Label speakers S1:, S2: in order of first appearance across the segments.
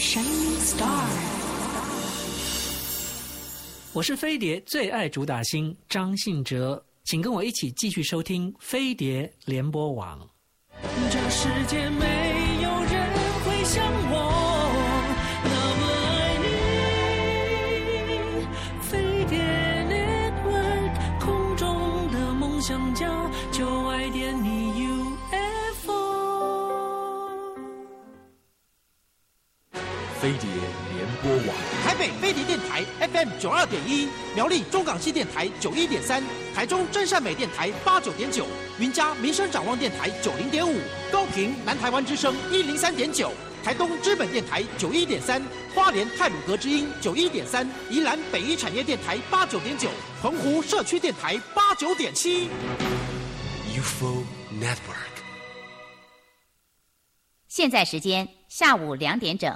S1: Shining Star。
S2: 我是飞碟最爱主打星张信哲，请跟我一起继续收听飞碟联播网。这世界没有人会像我那么爱你，飞碟 Network 空中的梦想家，就爱点你 UFO。
S3: 飞碟联播网，
S4: 台北飞碟电台 FM 92.1，苗栗中港系电台91.3，台中真善美电台89.9，云嘉民生展望电台90.5，高屏南台湾之声103.9，台东知本电台91.3，花莲太鲁阁之音91.3，宜兰北一产业电台89.9，澎湖社区电台89.7。
S3: UFO Network。
S5: 现在时间下午2点整。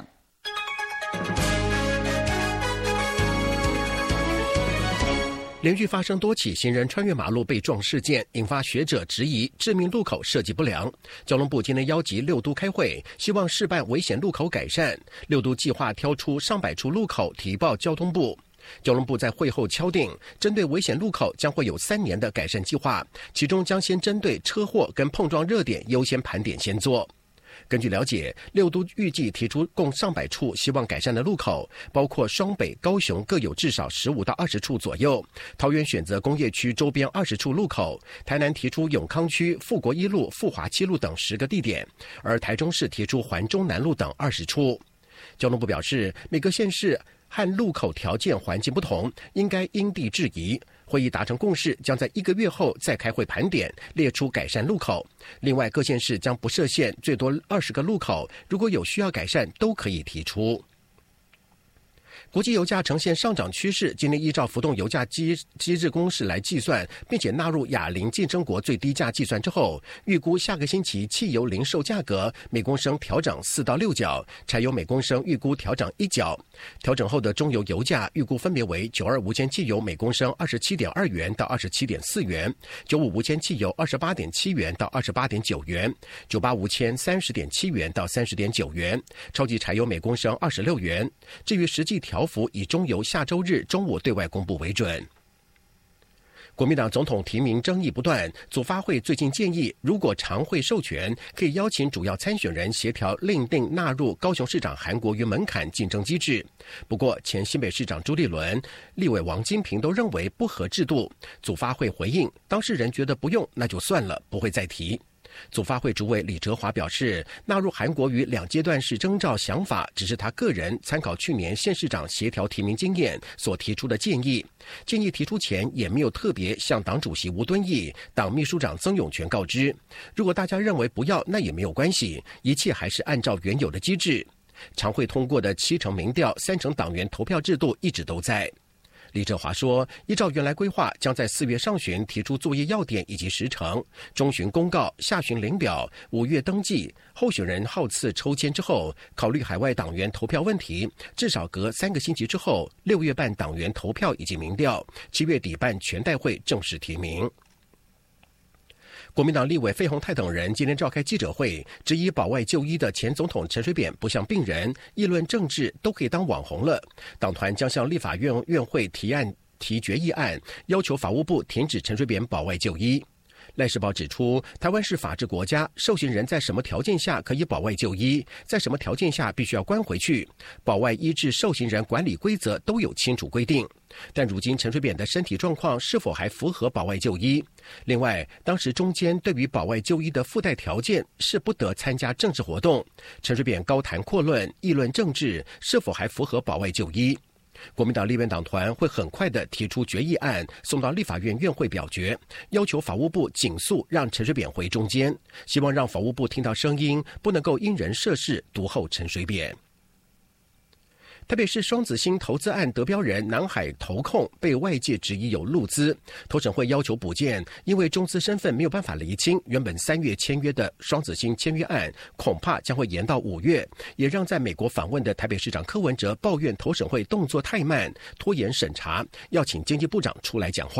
S6: 连续发生多起行人穿越马路被撞事件，引发学者质疑致命路口设计不良。交通部今天邀集6都开会，希望试办危险路口改善。6都计划挑出上百处路口提报交通部。交通部在会后敲定，针对危险路口将会有3年的改善计划，其中将先针对车祸跟碰撞热点优先盘点先做。根据了解，6都预计提出共上百处希望改善的路口，包括双北、高雄各有至少15到20处左右，桃园选择工业区周边20处路口，台南提出永康区、富国一路、富华七路等10个地点，而台中市提出环中南路等20处。交通部表示，每个县市和路口条件环境不同，应该因地制宜。会议达成共识，将在1个月后再开会盘点，列出改善路口。另外，各县市将不设限，最多20个路口，如果有需要改善，都可以提出。国际油价呈现上涨趋势，今天依照浮动油价机制公式来计算，并且纳入亚邻竞争国最低价计算之后，预估下个星期汽油零售价格每公升调涨4到6角，柴油每公升预估调涨1角。调整后的中油油价预估分别为92无铅汽油每公升27.2元到27.4元，95无铅汽油28.7元到28.9元，98无铅30.7元到30.9元，超级柴油每公升26元。至于实际调幅以中油下周日中午对外公布为准。国民党总统提名争议不断，组发会最近建议，如果常会授权，可以邀请主要参选人协调另定纳入高雄市长韩国瑜门槛竞争机制。不过，前新北市长朱立伦、立委王金平都认为不合制度。组发会回应，当事人觉得不用，那就算了，不会再提。组发会主委李哲华表示，纳入韩国瑜2阶段式征召想法，只是他个人参考去年县市长协调提名经验所提出的建议。建议提出前也没有特别向党主席吴敦义、党秘书长曾永权告知。如果大家认为不要，那也没有关系，一切还是按照原有的机制。常会通过的7成民调、3成党员投票制度一直都在。李哲华说，依照原来规划，将在4月上旬提出作业要点以及时程，中旬公告，下旬领表，5月登记，候选人号次抽签之后，考虑海外党员投票问题，至少隔3个星期之后，6月办党员投票以及民调，7月底办全代会正式提名。国民党立委费鸿泰等人今天召开记者会，质疑保外就医的前总统陈水扁不像病人，议论政治都可以当网红了。党团将向立法院院会提决议案，要求法务部停止陈水扁保外就医。赖世宝指出，台湾是法治国家，受刑人在什么条件下可以保外就医，在什么条件下必须要关回去，保外医治受刑人管理规则都有清楚规定。但如今陈水扁的身体状况是否还符合保外就医？另外，当时中间对于保外就医的附带条件是不得参加政治活动，陈水扁高谈阔论，议论政治，是否还符合保外就医？国民党立院党团会很快地提出决议案，送到立法院院会表决，要求法务部紧速让陈水扁回中间，希望让法务部听到声音，不能够因人设事独厚陈水扁。台北市双子星投资案得标人南海投控被外界质疑有陆资，投审会要求补件，因为中资身份没有办法厘清，原本3月签约的双子星签约案恐怕将会延到5月，也让在美国访问的台北市长柯文哲抱怨投审会动作太慢，拖延审查，要请经济部长出来讲话。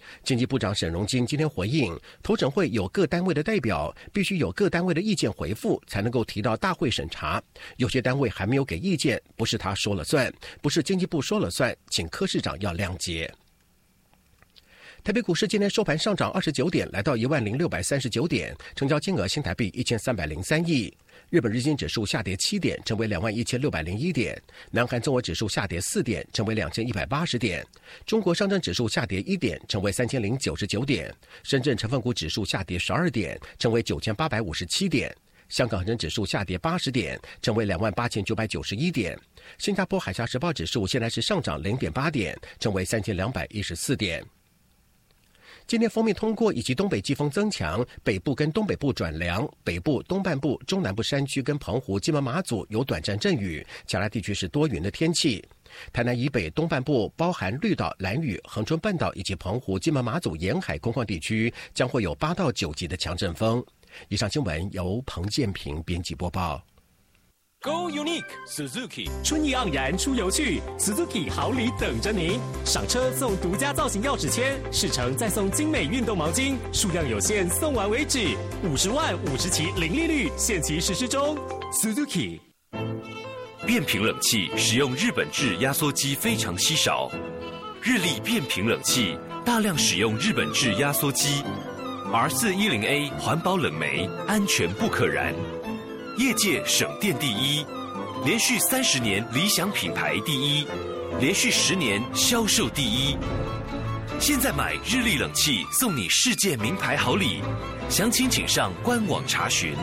S6: 经济部长沈荣津今天回应，投审会有各单位的代表，必须有各单位的意见回复，才能够提到大会审查。有些单位还没有给意见，不是他说了算，不是经济部说了算，请柯市长要谅解。台北股市今天收盘上涨29点，来到10639点，成交金额新台币1303亿。日本日经指数下跌7点，成为21601点。南韩综合指数下跌4点，成为2180点。中国上证指数下跌1点，成为3099点。深圳成分股指数下跌12点，成为9857点。香港恒生指数下跌80点，成为28991点。新加坡海峡时报指数现在是上涨0.8点，成为3214点。今天锋面通过以及东北季风增强，北部跟东北部转凉，北部、东半部、中南部山区跟澎湖、金门、马祖有短暂阵雨，其他地区是多云的天气。台南以北东半部包含绿岛、兰屿、恒春半岛以及澎湖、金门、马祖沿海空旷地区将会有8到9级的强阵风。以上新闻由彭建平编辑播报。
S1: Go Unique Suzuki 春意盎然出游去 ，Suzuki 好礼等着您！上车送独家造型钥匙签，试乘再送精美运动毛巾，数量有限，送完为止。50万50期零利率，限期实施中。Suzuki
S3: 变频冷气使用日本制压缩机非常稀少，日立变频冷气大量使用日本制压缩机 ，R410A 环保冷媒，安全不可燃。业界省电第一，连续30年理想品牌第一，连续10年销售第一。现在买日立冷气送你世界名牌好礼，详情请上官网查询。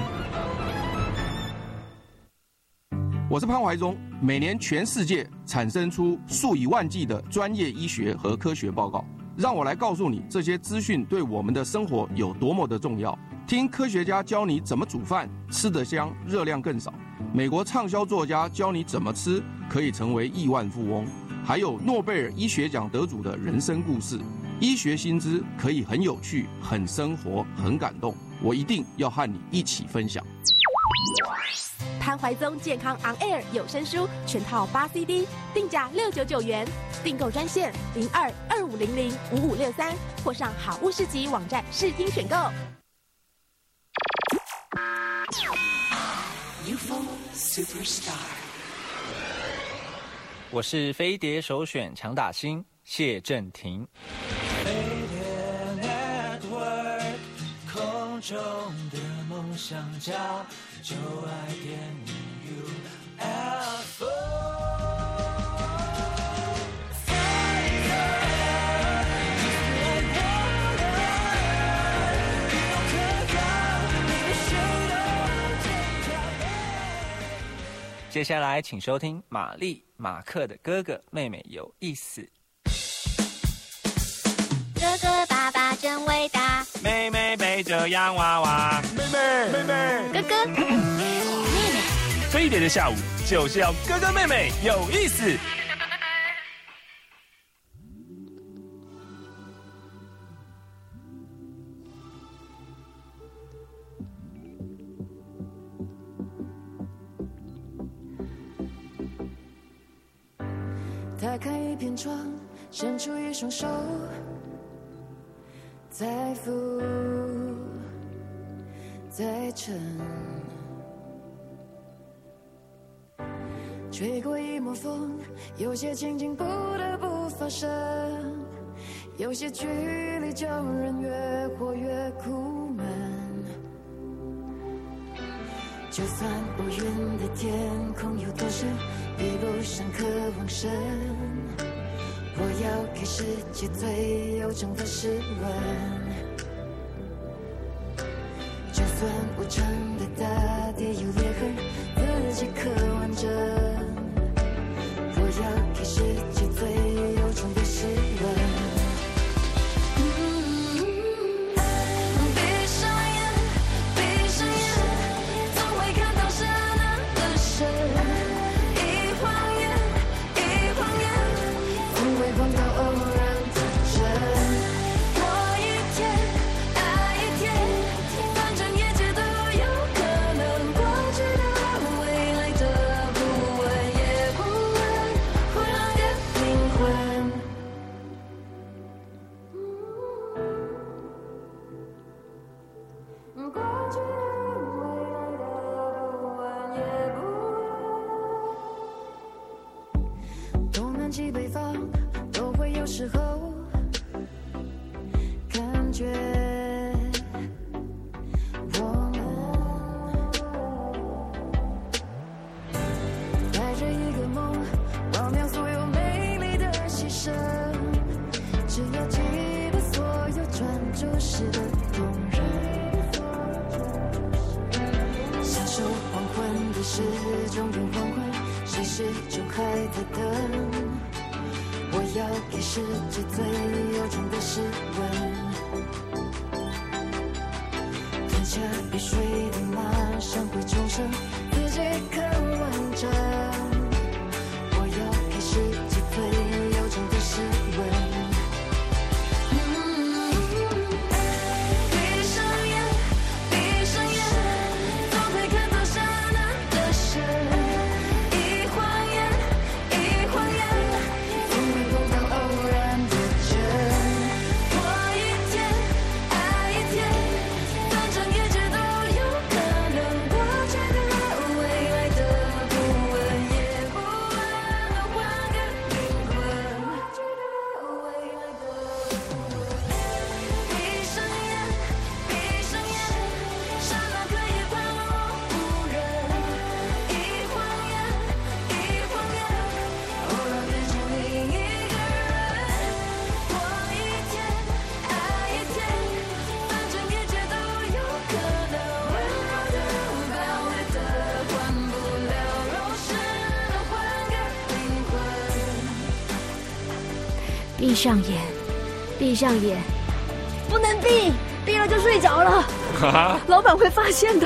S7: 我是潘怀宗。每年全世界产生出数以万计的专业医学和科学报告，让我来告诉你这些资讯对我们的生活有多么的重要。听科学家教你怎么煮饭，吃得香，热量更少。美国畅销作家教你怎么吃可以成为亿万富翁。还有诺贝尔医学奖得主的人生故事。医学新知可以很有趣、很生活、很感动。我一定要和你一起分享。
S8: 潘怀宗健康 On Air 有声书全套8 CD， 定价699元，订购专线0225005563，或上好物市集网站试听选购。
S2: UFO Superstar，
S9: 我是飞碟首选强打星谢震廷。
S2: 飞碟 Network， 空中的梦想家，就爱点你 UFO。
S9: 接下来请收听玛丽马克的哥哥妹妹有意思。
S10: 哥哥爸爸真伟大，
S1: 妹妹背着洋娃娃，妹妹
S10: 哥哥妹妹。
S1: 飞碟的下午就是要哥哥妹妹有意思。
S11: 打开一片窗，伸出一双手，再浮再沉，吹过一抹风，有些情景不得不发生，有些距离叫人越活越苦闷。就算乌云的天空有多深，比不上渴望深。我要给世界最悠长的诗文。就算无常的大地有裂痕，自己刻完整。我要给世界最悠长的诗文。 南极北方都会有时候感觉我们带着一个梦，忘掉所有美丽的牺牲，只要记得所有专注时的动人，享受黄昏的时钟变黄昏，谁是钟还在等，我要给世界最由衷的诗文，吞下必睡的马上会重生，自己更完整，我要给世界最由衷的诗文。闭上眼，闭上眼，总会看到刹那的神，一晃眼，一晃眼，总会碰到偶然的真，过一天爱一天，反正一切都有可能，我觉得未来的不稳也不安，能换个灵魂，我觉得未来的不稳。闭上眼，闭上眼，刹那可以把我无人，一晃眼，一晃眼，偶然变成另一个人，过一天爱一天，反正一切都有可能，温柔的暴烈的换不了肉身，能换个灵魂。
S12: 闭上眼，闭上眼，不能闭，闭了就睡着了，老板会发现的。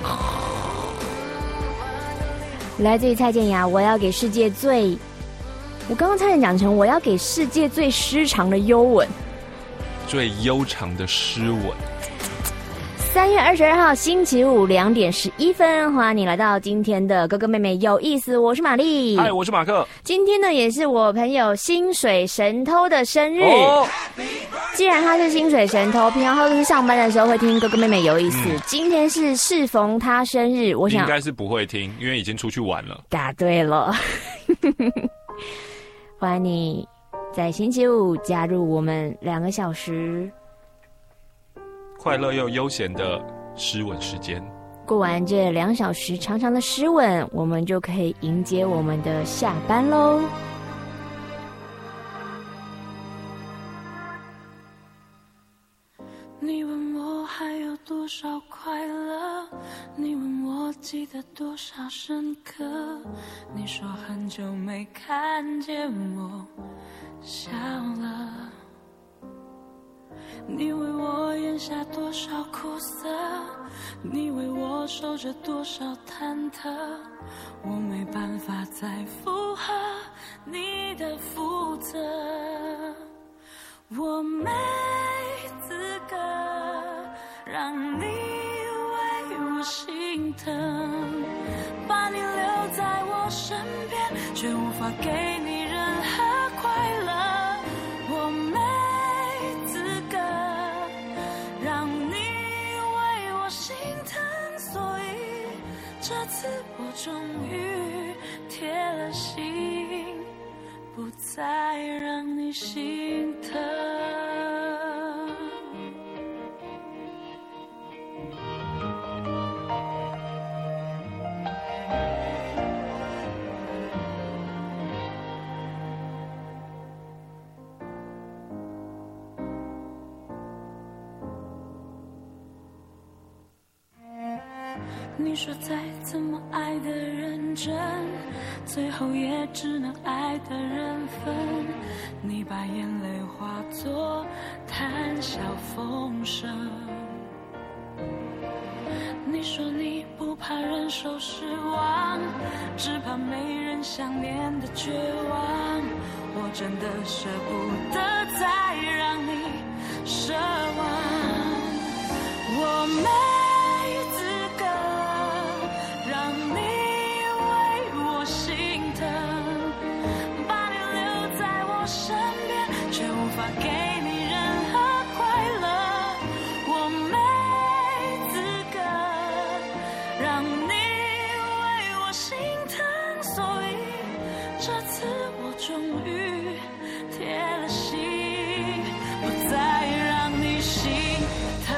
S12: 来自于蔡健雅，我要给世界最……我刚刚差点讲成我要给世界最诗长的幽吻。
S13: 最悠长的诗吻。
S12: 3月22号星期五2点11分，欢迎你来到今天的哥哥妹妹有意思，我是玛丽，
S13: 嗨，我是马克。
S12: 今天呢也是我朋友薪水神偷的生日。既然他是薪水神偷，平常他都是上班的时候会听哥哥妹妹有意思，今天是适逢他生日，我想
S13: 应该是不会听，因为已经出去玩了。
S12: 答对了。欢迎你在星期五加入我们2个小时
S13: 快乐又悠闲的诗吻时间。
S12: 过完这2小时长长的诗吻，我们就可以迎接我们的下班喽。
S11: 你问我还有多少快乐，你问我记得多少深刻，你说很久没看见我笑了，你为我咽下多少苦涩，你为我守着多少忐忑，我没办法再符合你的负责，我没资格让你为我心疼，把你留在我身边，却无法给你任何快乐，我没资格让你为我心疼，所以这次我终于铁了心，不再让你心疼。你说再怎么爱的认真，最后也只能爱的人分，你把眼泪化作谈笑风生，你说你不怕人受失望，只怕没人想念的绝望，我真的舍不得再让你失望，我没这次我
S14: 终于铁了心，不再让你心疼。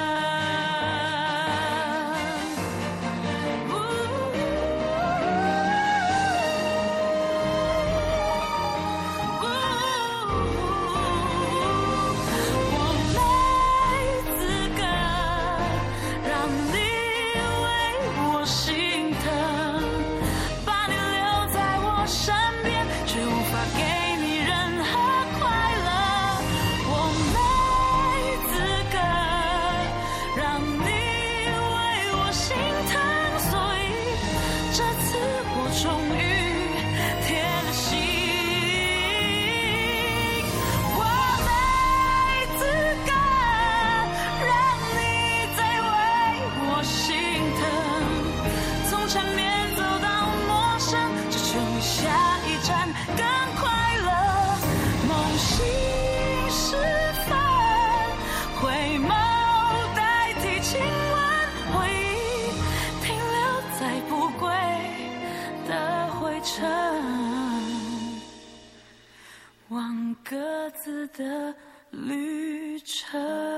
S14: 往各自的旅程。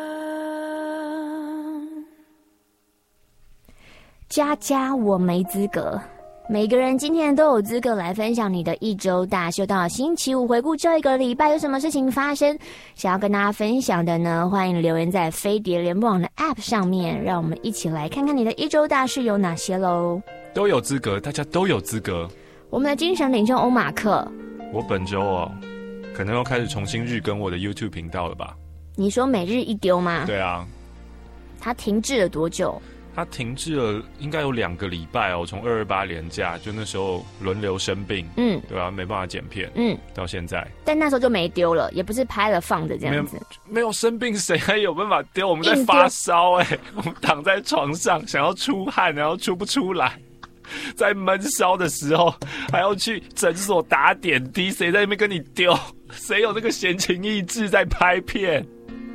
S12: 佳佳，我没资格。每个人今天都有资格来分享你的一周大秀。到星期五回顾这一个礼拜有什么事情发生，想要跟大家分享的呢？欢迎留言在飞碟联播网的 App 上面，让我们一起来看看你的一周大事有哪些喽。
S13: 都有资格，大家都有资格。
S12: 我们的精神领袖欧马克，
S13: 我本周可能要开始重新日更我的 YouTube 频道了吧？
S12: 你说每日一丢吗？
S13: 对啊。
S12: 他停滞了多久？
S13: 他停滞了应该有2个礼拜哦，从228连假，就那时候轮流生病，对吧？没办法剪片，到现在。
S12: 但那时候就没丢了，也不是拍了放着这样子。
S13: 没有生病，谁还有办法丢？我们在发烧我们躺在床上，想要出汗，然后出不出来。在闷烧的时候，还要去诊所打点滴，谁在那边跟你丢？谁有那个闲情逸致在拍片？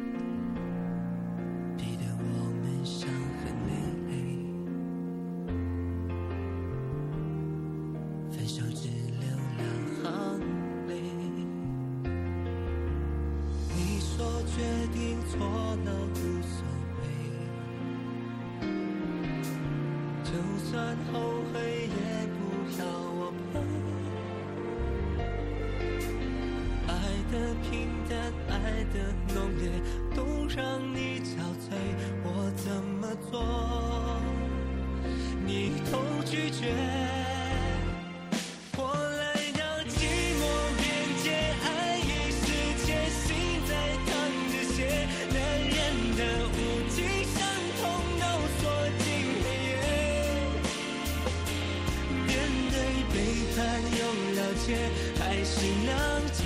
S15: 还是了解，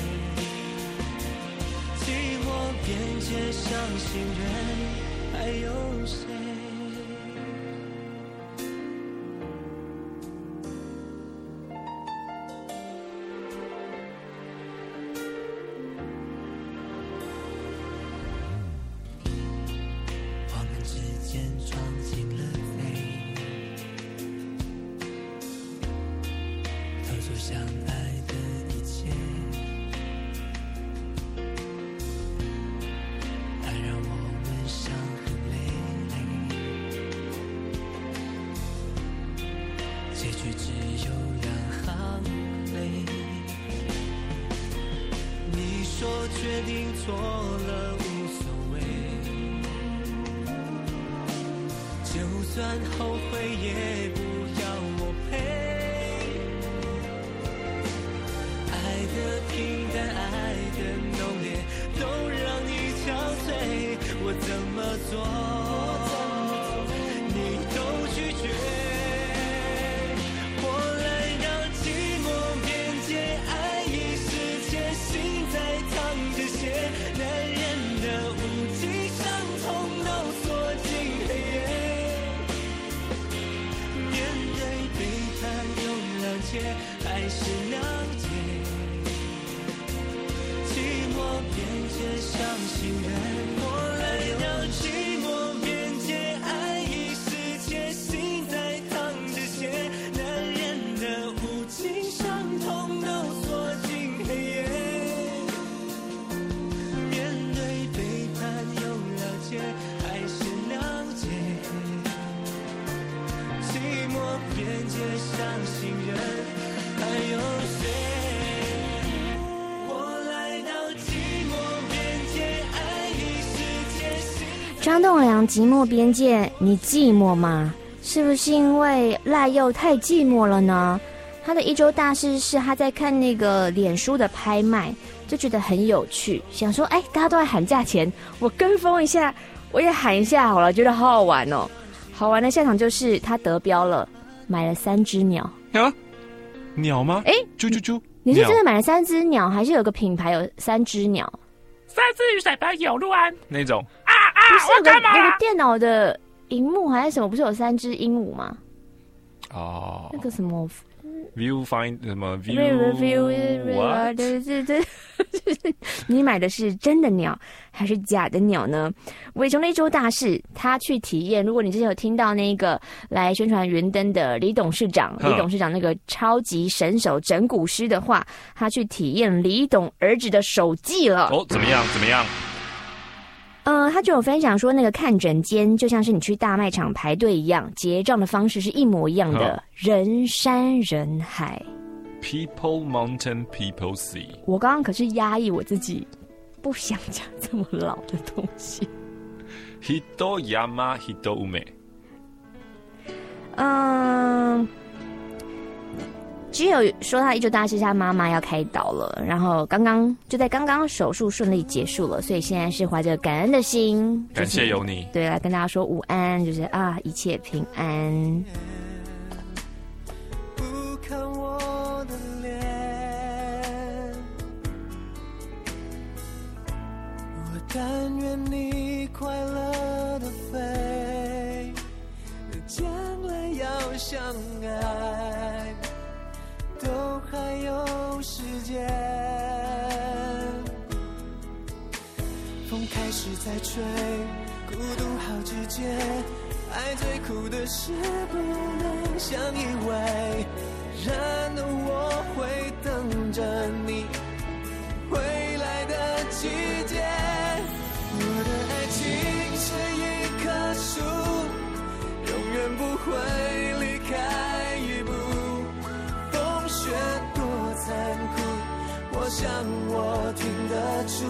S15: 寂寞边界伤心人还有谁？我们之间闯进了偷走相爱的一切，爱让我们伤痕累累，结局只有2行泪。你说决定错了无所谓，就算后悔也不要我陪。平淡爱的浓烈都让你憔悴，我怎么做你都拒绝，我来让寂寞边界爱已失窃，心在淌着血，男人的无尽伤痛都锁进黑夜，面对背叛又谅解，还是了解，边界伤心人，我来让寂寞边界爱已失窃，心在淌着血，男人的无情伤痛都锁黑夜。面对背叛又了解，还是了解。寂寞边界上行人，还有谁？我来到寂寞边界，爱已是界心。
S12: 张栋梁寂寞边界，你寂寞吗？是不是因为赖佑太寂寞了呢？他的一周大事是他在看那个脸书的拍卖，就觉得很有趣，想说大家都在喊价钱，我跟风一下，我也喊一下好了，觉得好好玩哦。好玩的下场就是他得标了，买了3只鸟。
S13: 啊，鸟吗？啾啾啾！
S12: 你是真的买了3只鸟，还是有个品牌有3只鸟
S13: ？3只雨伞牌有路安那种
S12: 不是
S13: 我干嘛？
S12: 有个电脑的荧幕还是什么？不是有3只鹦鹉吗？
S13: 哦，
S12: 那个什么
S13: view find 什么
S12: view
S13: what？
S12: 对，你买的是真的鸟还是假的鸟呢？伟雄的一周大事，他去体验。如果你之前有听到那个来宣传云灯的李董事长那个超级神手整蛊师的话，他去体验李董儿子的手技了。
S13: 哦，怎么样？
S12: 他就有分享说，那个看诊间就像是你去大卖场排队一样，结账的方式是一模一样的，人山人海。
S13: People mountain, people sea。
S12: 我刚刚可是压抑我自己，不想讲这么老的东西。
S13: Hito yama, hito ume。
S12: 只有说他一周大事，他妈妈要开刀了，然后刚刚手术顺利结束了，所以现在是怀着感恩的心，
S13: 感谢有你，
S12: 对，来跟大家说午安，就是一切平安。
S15: 不看我的脸，我但愿你快乐的飞，将来要相爱。都还有时间，风开始在吹，孤独好直接，爱最苦的是不能相依偎，然而我会等着你回来的季节。我的爱情是一棵树，永远不会离开一步，雪多残酷，我想我听得出。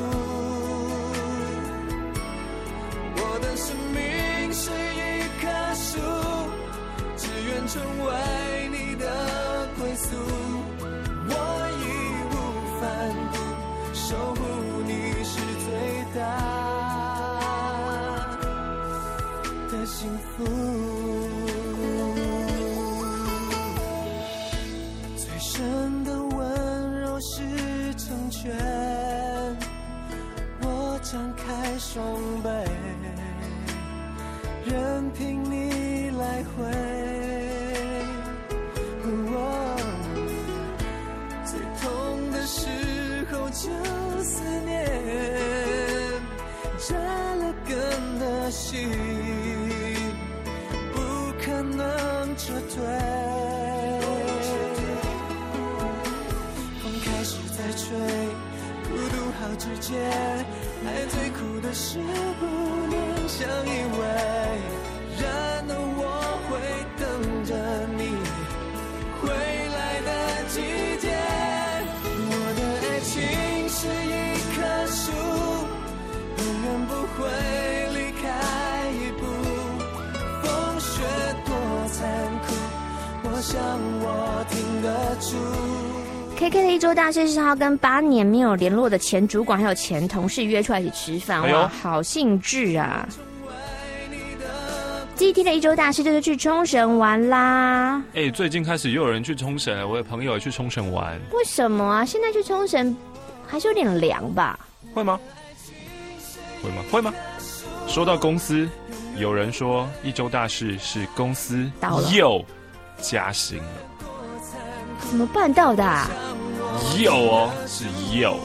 S15: 我的生命是一棵树，只愿成为你的归宿。我义无反顾，守护你是最大的幸福。真的温柔是成全，我张开双臂，任凭你来回。最痛的时候就思念，扎了根的心，不可能撤退。吹，孤独好直接，爱最苦的是不能相依偎，然而我会等着你回来的季节。我的爱情是一棵树，永远不会离开一步，风雪多残酷，我想我听得出。
S12: KK 的一周大事是他跟8年没有联络的前主管还有前同事约出来一起吃饭，哇，好兴致啊！GT 的一周大事就是去冲绳玩啦。
S13: 最近开始又有人去冲绳了，我的朋友也去冲绳玩。
S12: 为什么啊？现在去冲绳还是有点凉吧？
S13: 会吗？说到公司，有人说一周大事是公司又加薪了。
S12: 怎么办到的啊？
S13: 有哦，是有。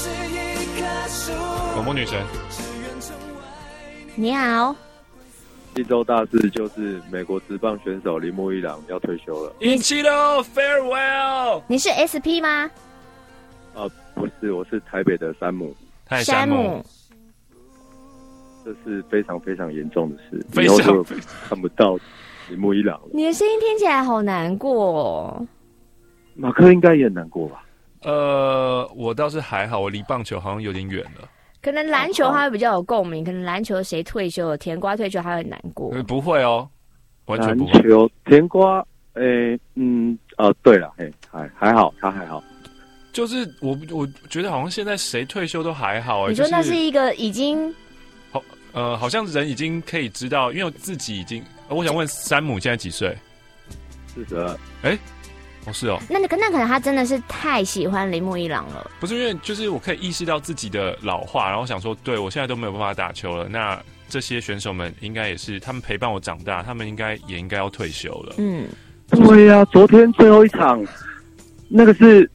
S13: 广播女神，
S12: 你好。
S16: 一周大事就是美国职棒选手铃木一朗要退休了。
S13: 一起喽 ，farewell。
S12: 你是 SP 吗？
S16: 不是，我是台北的山姆。
S12: 山姆，
S16: 这是非常非常严重的事，
S13: 以后就
S16: 看不到铃木一朗了。
S12: 你的声音听起来好难过哦。
S16: 马克应该也很难过吧？
S13: 我倒是还好，我离棒球好像有点远了。
S12: 可能篮球他会比较有共鸣，可能篮球谁退休了，甜瓜退休他会难过。
S13: 不会哦，完全不会。
S16: 篮球甜瓜，对了，还好，他还好。
S13: 就是我觉得好像现在谁退休都还好。
S12: 你说那是一个已经
S13: 好像人已经可以知道，因为我自己已经，我想问山姆现在几岁
S16: ？42。
S13: 是哦。
S12: 那可能他真的是太喜欢铃木一朗了。
S13: 不是，因为就是我可以意识到自己的老化，然后想说，对我现在都没有办法打球了。那这些选手们应该也是，他们陪伴我长大，他们应该要退休了。
S16: 对呀，昨天最后一场，那个是，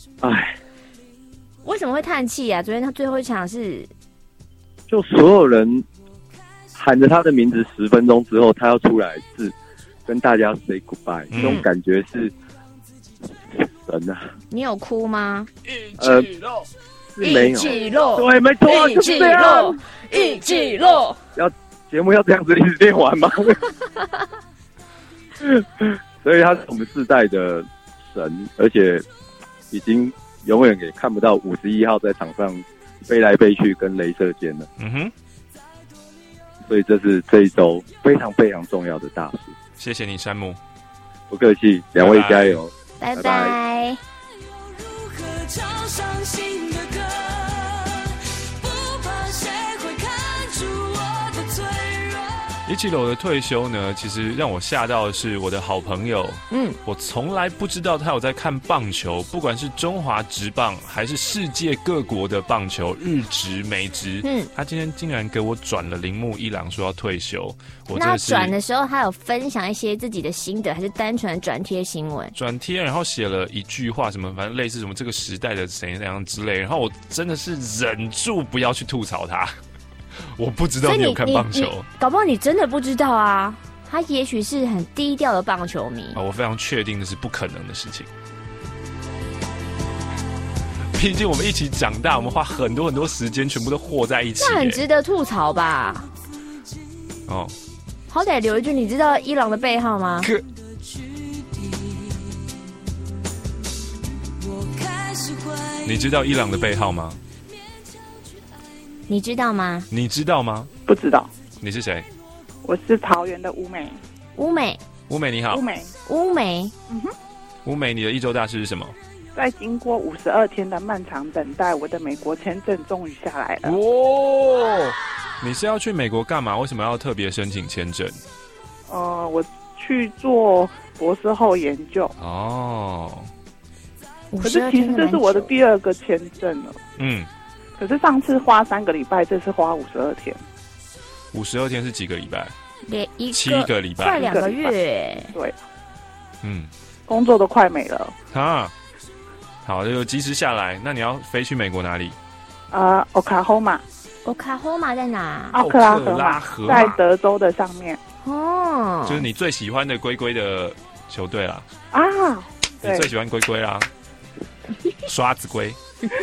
S12: 为什么会叹气啊？昨天他最后一场是，
S16: 就所有人喊着他的名字10分钟之后，他要出来跟大家 say goodbye，这种感觉是。神啊！
S12: 你有哭吗？
S16: 一起落，对，没错，就是这样。
S12: 一起落，
S16: 节目要这样子一直练完吗？所以他是我们世代的神，而且已经永远也看不到51号在场上飞来飞去跟雷射箭了。所以这是这一周非常非常重要的大事。
S13: 谢谢你，山姆。
S16: 不客气，两位加油。
S12: 拜拜。
S13: 一起楼的退休呢，其实让我吓到的是我的好朋友。我从来不知道他有在看棒球，不管是中华职棒还是世界各国的棒球，日职、美职。他今天竟然给我转了铃木一朗说要退休。
S12: 那转的时候，他有分享一些自己的心得，还是单纯的转贴新闻？
S13: 转贴，然后写了一句话，什么反正类似什么这个时代的怎样之类。然后我真的是忍住不要去吐槽他。我不知道你有看棒球，
S12: 搞不好你真的不知道啊。他也许是很低调的棒球迷
S13: 我非常确定的是不可能的事情。毕竟我们一起长大，我们花很多很多时间，全部都和在一起，
S12: 那很值得吐槽吧？好歹留一句，你知道伊朗的背号吗？
S13: 你知道伊朗的背号吗？
S12: 你知道吗？
S13: 你知道吗？
S17: 不知道。
S13: 你是谁？
S17: 我是桃园的乌美。
S12: 乌美
S13: 你好。
S12: 乌美。
S13: 乌美，你的一周大事是什么？
S17: 在经过52天的漫长等待，我的美国签证终于下来了。
S13: 你是要去美国干嘛？为什么要特别申请签证？
S17: 我去做博士后研究。可是其实这是我的第2个签证了。可是上次花3个礼拜，这次花52天。
S13: 52天是几个礼拜？7个礼拜，
S12: 快2个月。
S17: 对，工作都快没了
S13: 好，就及时下来。那你要飞去美国哪里
S12: ？Oklahoma 在哪？
S17: 奥克拉荷马，在德州的上面。
S13: 就是你最喜欢的龟龟的球队啦。你最喜欢龟龟啦，刷子龟。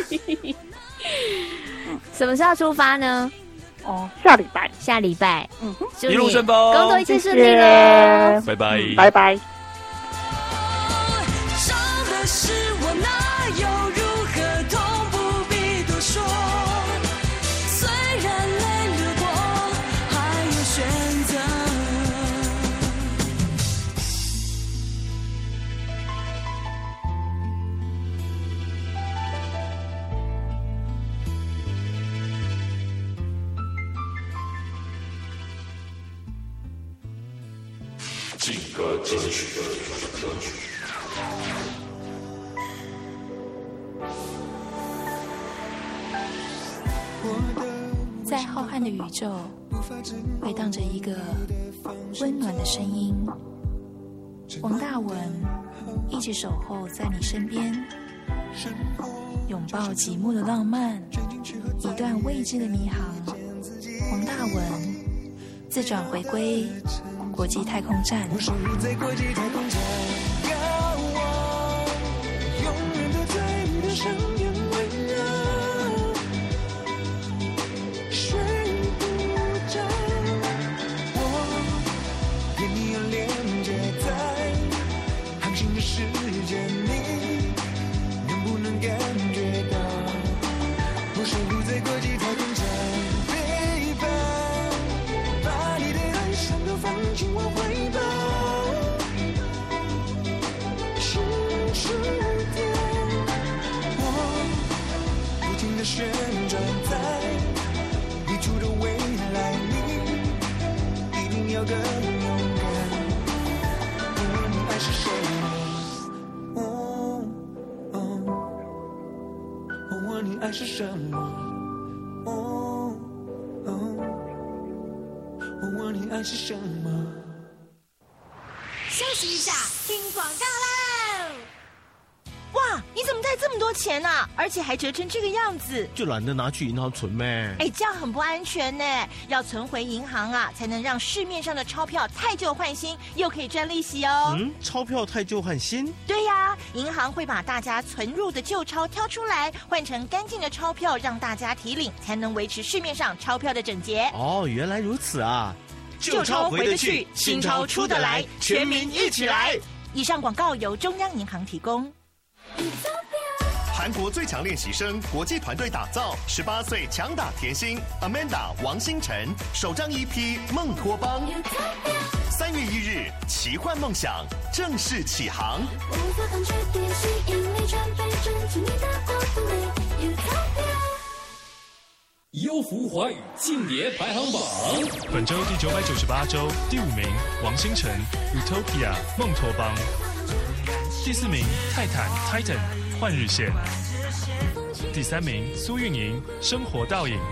S12: 什么时候出发呢？
S17: 下礼拜。
S13: 一路顺风，
S12: 工作一切顺利了。
S13: 拜拜，
S17: 拜拜。
S14: 伤的是我，那又如何痛？不必多说。虽然泪流过，还有选择。
S18: 劲歌金曲。
S19: 在浩瀚的宇宙，回荡着一个温暖的声音。王大文一直守候在你身边，拥抱寂寞的浪漫，一段未知的迷航。王大文自转回归国际太空站。
S15: 我守护在国际太空站，遥望，永远都在你的身边温热，睡不着。我跟你有连接在航行的世界，你能不能感觉到？我守护在国际太空站，背包，把你的爱伤都放进我怀抱，是触电，我不停地旋转在你住的未来，你一定要更勇敢。我问你爱是什么？我问你爱是什么？我问你爱是什么？
S20: 休息一下，听广告喽！哇，你怎么带这么多钱啊？而且还折成这个样子，
S21: 就懒得拿去银行存呗。
S20: 哎，这样很不安全呢。要存回银行啊，才能让市面上的钞票汰旧换新，又可以赚利息哦。
S21: 钞票汰旧换新？
S20: 对呀，银行会把大家存入的旧钞挑出来，换成干净的钞票，让大家提领，才能维持市面上钞票的整洁。
S21: 哦，原来如此啊！
S20: 旧钞回得去，新钞出得来，全民一起来。以上广告由中央银行提供。
S22: 韩国最强练习生国际团队打造，18岁强打甜心 Amanda 王星辰首张 EP《梦托邦》，3月1日奇幻梦想正式起航。
S11: 无法抗拒的吸引力，全被震进你的国度里。
S1: 优福华语竞碟排行榜，
S23: 本周第998周第5名王星辰 Utopia 梦托邦，第4名泰坦 Titan 换日线，第3名苏运莹生活倒影，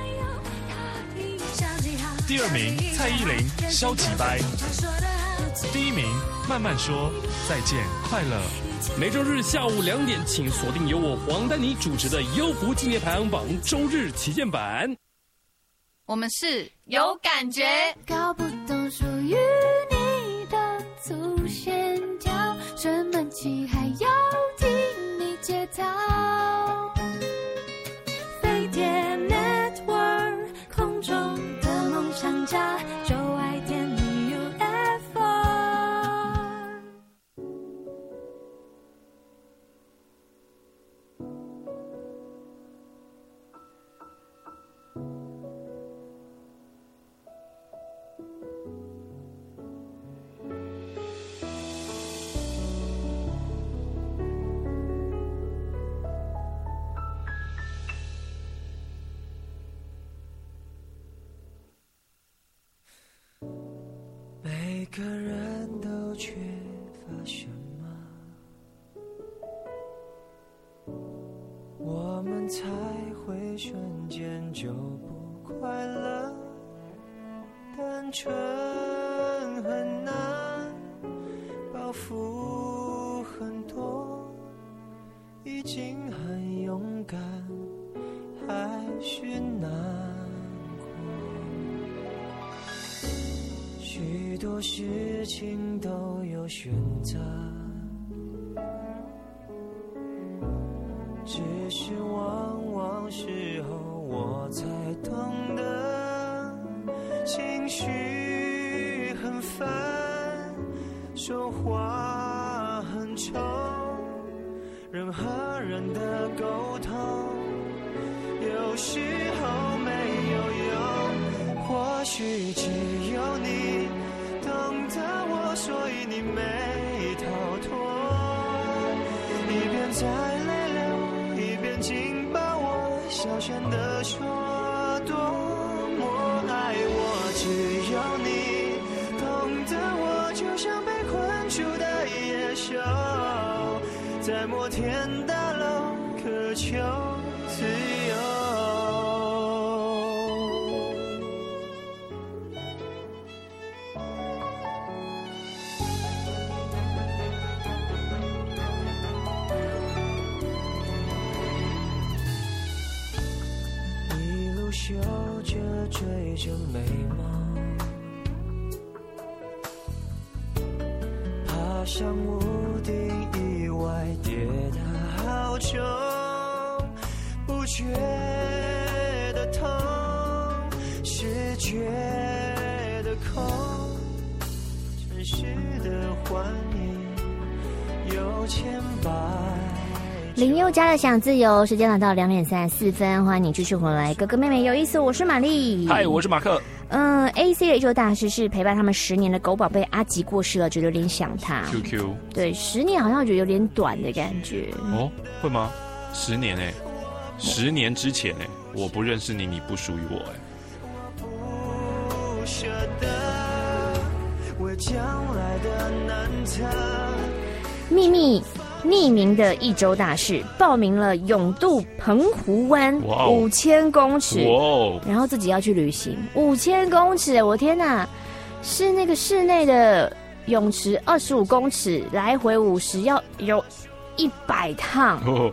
S23: 第2名蔡依林消极掰，第1名慢慢说再见快乐。
S1: 每周日下午2点，请锁定由我黄丹妮主持的优福竞碟排行榜周日旗舰版。
S24: 我们是有感觉，
S11: 搞不懂属于你的粗线条，生闷气还要听你解套。飞碟 Network 空中的梦想家，就爱点你 UFO。
S15: 每个人都缺乏什么，我们才会瞬间就不快乐。单纯很难，包袱很多，已经很勇敢，还是难。许多事情都有选择，只是往往时候我才懂得，情绪很烦，说话很冲，人和人的沟通有时候没有用，或许只有你懂得我，所以你没逃脱。一边在泪流，一边紧抱我，小声地说多么爱我。只有你懂得我，就像被困住的野兽，在摩天大楼渴求自由。修着追着美梦， 向屋顶意外跌得好重，不觉得痛，是觉得空，真实的幻影有千百。
S12: 林宥嘉的想自由，时间来到2点34分，欢迎你继续回来。哥哥妹妹有意思，我是玛丽，
S13: 嗨，我是马克。
S12: AC 的一周大事是陪伴他们10年的狗宝贝阿吉过世了，觉得有点想他。
S13: QQ， 对
S12: ，10年好像觉得有点短的感觉。
S13: 哦，会吗？10年10年之前我不认识你，你不属于我
S15: 不舍得为将来的难测。
S12: 秘密匿名的一周大事，报名了泳渡澎湖湾5000公尺，然后自己要去旅行5000公尺，我天哪！是那个室内的泳池25公尺，来回50，要有100趟。
S13: 哦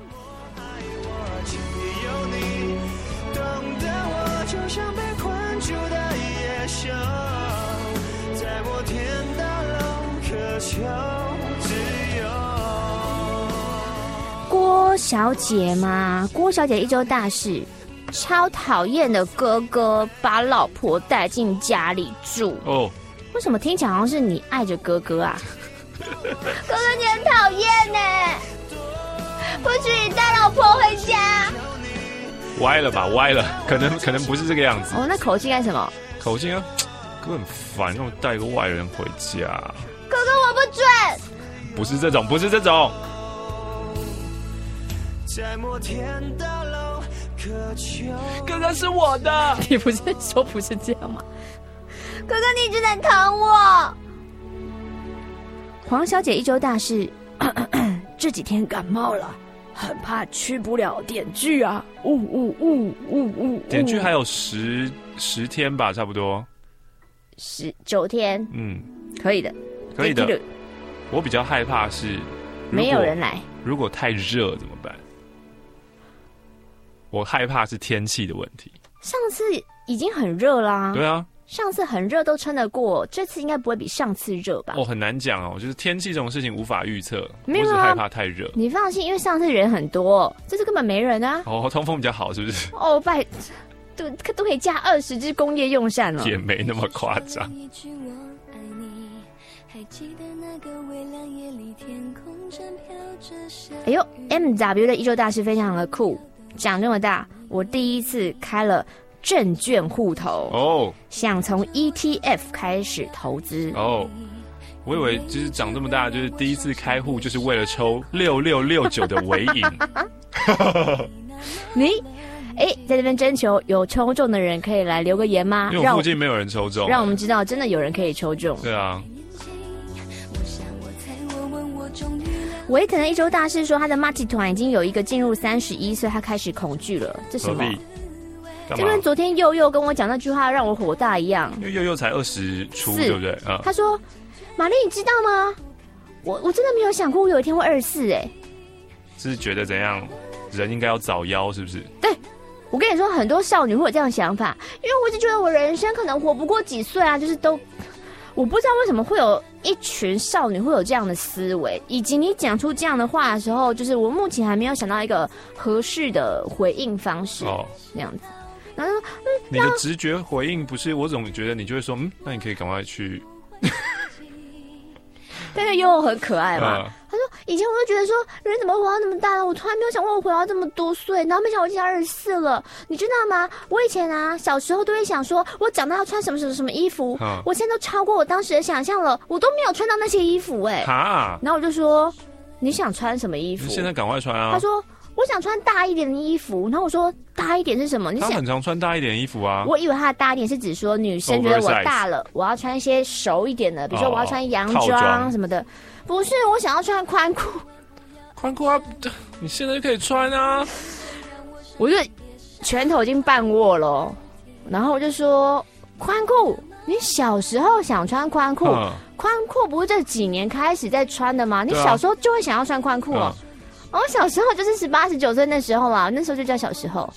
S12: 郭小姐嘛，郭小姐一周大事，超讨厌的哥哥把老婆带进家里住。哦，为什么听起来好像是你爱着哥哥啊？哥哥你很讨厌呢，不许你带老婆回家。
S13: 歪了吧，歪了，可能不是这个样子。
S12: 哦，那口气干什么？
S13: 口气啊，哥很烦，让我带个外人回家。
S12: 哥哥我不准。
S13: 不是这种，不是这种。
S15: 在摩天大楼渴求，
S13: 哥哥是我的。
S12: 你不是说不是这样吗？哥哥你一直在疼我。黄小姐一周大事，这几天感冒了，很怕去不了点剧啊！
S13: 点剧还有10天吧，差不多。
S12: 9天。可以的，
S13: 可以的。我比较害怕是
S12: 没有人来。
S13: 如果太热怎么办？我害怕是天气的问题。
S12: 上次已经很热啦。
S13: 对啊，
S12: 上次很热都撑得过，这次应该不会比上次热吧？
S13: 很难讲哦，就是天气这种事情无法预测。
S12: 没有啊，
S13: 我只害怕太热。
S12: 你放心，因为上次人很多，这次根本没人啊。
S13: 通风比较好，是不是？
S12: 都可以架20只工业用扇了。
S13: 也没那么夸张。
S12: 哎呦 ，MW 的一周大事非常的酷，长这么大，我第一次开了证券户头想从 ETF 开始投资
S13: 我以为就是长这么大，就是第一次开户就是为了抽6669的尾影。
S12: 在这边征求有抽中的人可以来留个言吗？
S13: 因为我附近没有人抽中，
S12: 让我们知道真的有人可以抽中。
S13: 对啊。
S12: 维腾的一周大事说，他的马吉团已经有一个进入31岁，他开始恐惧了。这什么？就跟昨天佑佑跟我讲那句话让我火大一样。
S13: 因为佑佑才20出，对不对？
S12: 他说：“玛丽，你知道吗？我真的没有想过我有一天会24。”
S13: 是觉得怎样？人应该要早夭，是不是？
S12: 对，我跟你说，很多少女会有这样的想法，因为我一直觉得我人生可能活不过几岁啊，就是都。我不知道为什么会有一群少女会有这样的思维，以及你讲出这样的话的时候，就是我目前还没有想到一个合适的回应方式，那样子。然后说，
S13: 你的直觉回应不是，我总觉得你就会说，那你可以赶快去。
S12: 但是又很可爱嘛。他说以前我就觉得说人怎么活到那么大了，我从来没有想过我活到这么多岁，然后没想到我已经24了。你知道吗？我以前啊小时候都会想说我长大要穿什么什么衣服，我现在都超过我当时的想象了，我都没有穿到那些衣服然后我就说你想穿什么衣服？
S13: 你现在赶快穿啊。
S12: 他说我想穿大一点的衣服，然后我说大一点是什么？
S13: 他很常穿大一点的衣服啊。
S12: 我以为他的大一点是指说女生觉得我大了，我要穿一些熟一点的，比如说我要穿洋装什么的。不是，我想要穿宽裤。
S13: 宽裤啊，你现在就可以穿啊。
S12: 我就拳头已经半握了，然后我就说宽裤，你小时候想穿宽裤，宽裤不是这几年开始在穿的吗？你小时候就会想要穿宽裤哦。我小时候就是18、19岁那时候啦，那时候就叫小时候。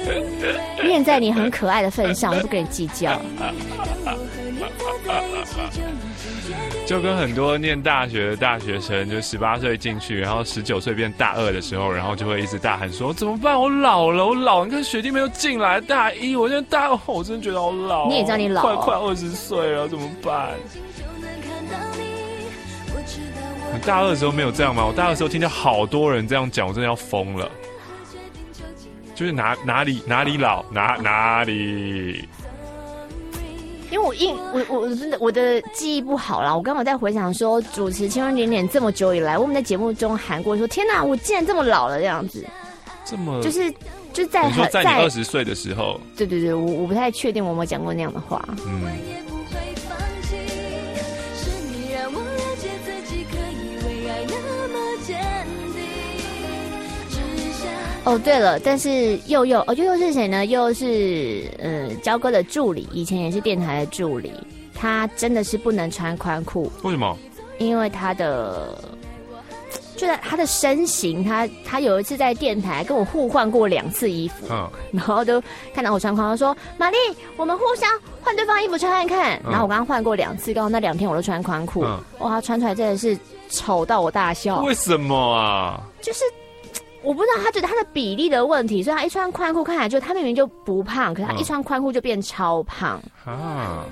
S12: 念在你很可爱的份上，我不跟你计较。
S13: 就跟很多念大学的大学生，就18岁进去，然后19岁变大2的时候，然后就会一直大喊说：“怎么办？我老了，我老！你看学弟妹又进来，大1，我现在大2，我真的觉得好老。”
S12: 你也知道你老，
S13: 快20岁了，怎么办？你大2的时候没有这样吗？我大2的时候听到好多人这样讲，我真的要疯了。就是哪里老哪里。
S12: 因为我真的我的记忆不好啦，我刚刚在回想说主持青春点点这么久以来，我们在节目中喊过说天哪，我竟然这么老了这样子，
S13: 这么
S12: 就是在
S13: 你说在你20岁的时候，
S12: 对，我不太确定我有没有讲过那样的话。哦，对了，但是佑佑是谁呢？佑是焦哥的助理，以前也是电台的助理。他真的是不能穿宽裤，
S13: 为什么？
S12: 因为他的身形，他有一次在电台跟我互换过2次衣服，然后都看到我穿宽裤，说玛丽，我们互相换对方衣服穿看看。然后我刚刚换过2次，刚好那2天我都穿宽裤，哇，他穿出来真的是丑到我大笑。
S13: 为什么啊？
S12: 就是我不知道，他觉得他的比例的问题，所以他一穿宽裤看起来就他明明就不胖，可是他一穿宽裤就变超胖啊。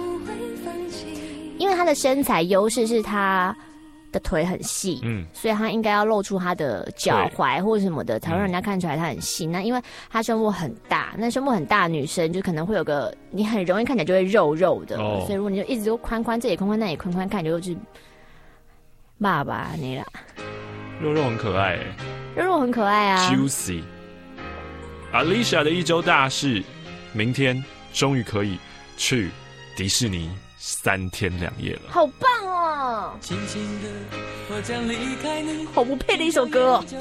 S12: 因为他的身材优势是他的腿很细，所以他应该要露出他的脚踝或者什么的，才会让人家看出来他很细。那因为他胸部很大，那胸部很大的女生就可能会有个你很容易看起来就会肉肉的，所以如果你就一直都宽宽，这里宽宽那里宽宽，看起来就是爸爸你啦。
S13: 肉肉很可爱
S12: 肉肉很可爱啊
S13: ，Juicy。Alicia 的1周大事，明天终于可以去迪士尼3天2夜了，
S12: 好棒哦！
S15: 轻轻的，我将离开你，
S12: 好不配的一首歌哦。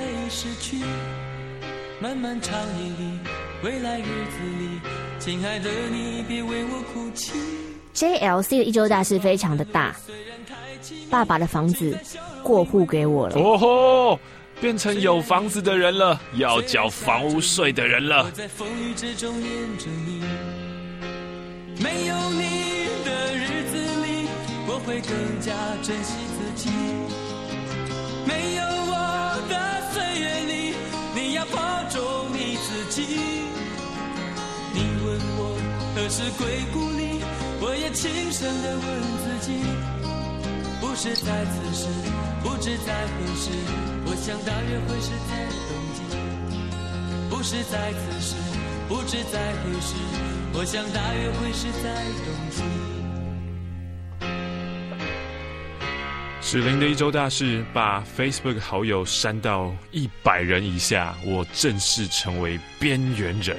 S15: 漫漫长夜里，未来日子里，亲爱的你，别为我哭泣。
S12: JLC 的1周大事非常的大，爸爸的房子过户给我了。
S13: 哦吼！变成有房子的人了，要缴房屋税的人了。
S15: 我在风雨之中念着你，没有你的日子里，我会更加珍惜自己。没有我的岁月里，你要保重你自己。你问我何时归故里，我也轻声地问自己，不是在此时，不知在何时，我想大约会是在冬季。不是在此时，不知在何时，我想大约会是在冬季。
S13: 史琳的1周大事，把 Facebook 好友删到100人以下，我正式成为边缘人。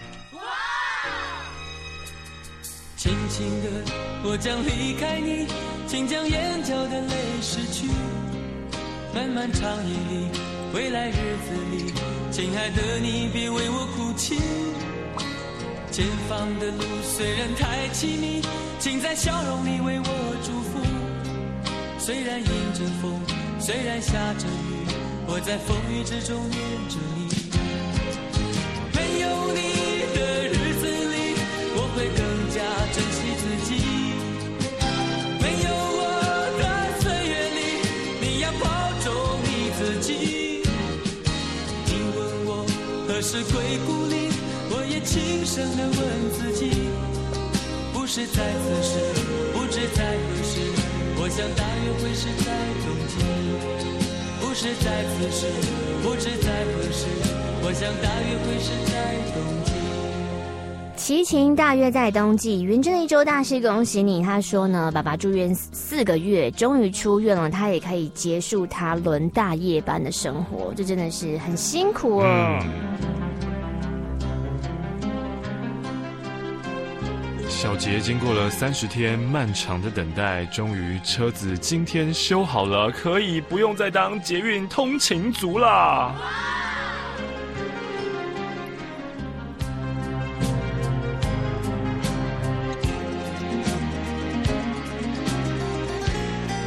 S15: 轻轻的，我将离开你，请将眼角的泪拭去。漫漫长夜里，未来日子里，亲爱的你，别为我哭泣。前方的路虽然太凄迷，请在笑容里为我祝福。虽然迎着风，虽然下着雨，我在风雨之中念着你。没有你的日子里，我会更加珍惜自己。没有我的岁月里，你要保重你自己。你问我何时归故里，我也轻声地问自己，不是在此时，不知在何时，我想大约会是在冬季。不是在此时，不知在何时，我想大约会是在冬季。
S12: 齐秦大约在冬季，云珍的1周大事，恭喜你！他说呢，爸爸住院4个月，终于出院了，他也可以结束他轮大夜班的生活，这真的是很辛苦哦。
S13: 小杰经过了30天漫长的等待，终于车子今天修好了，可以不用再当捷运通勤族啦。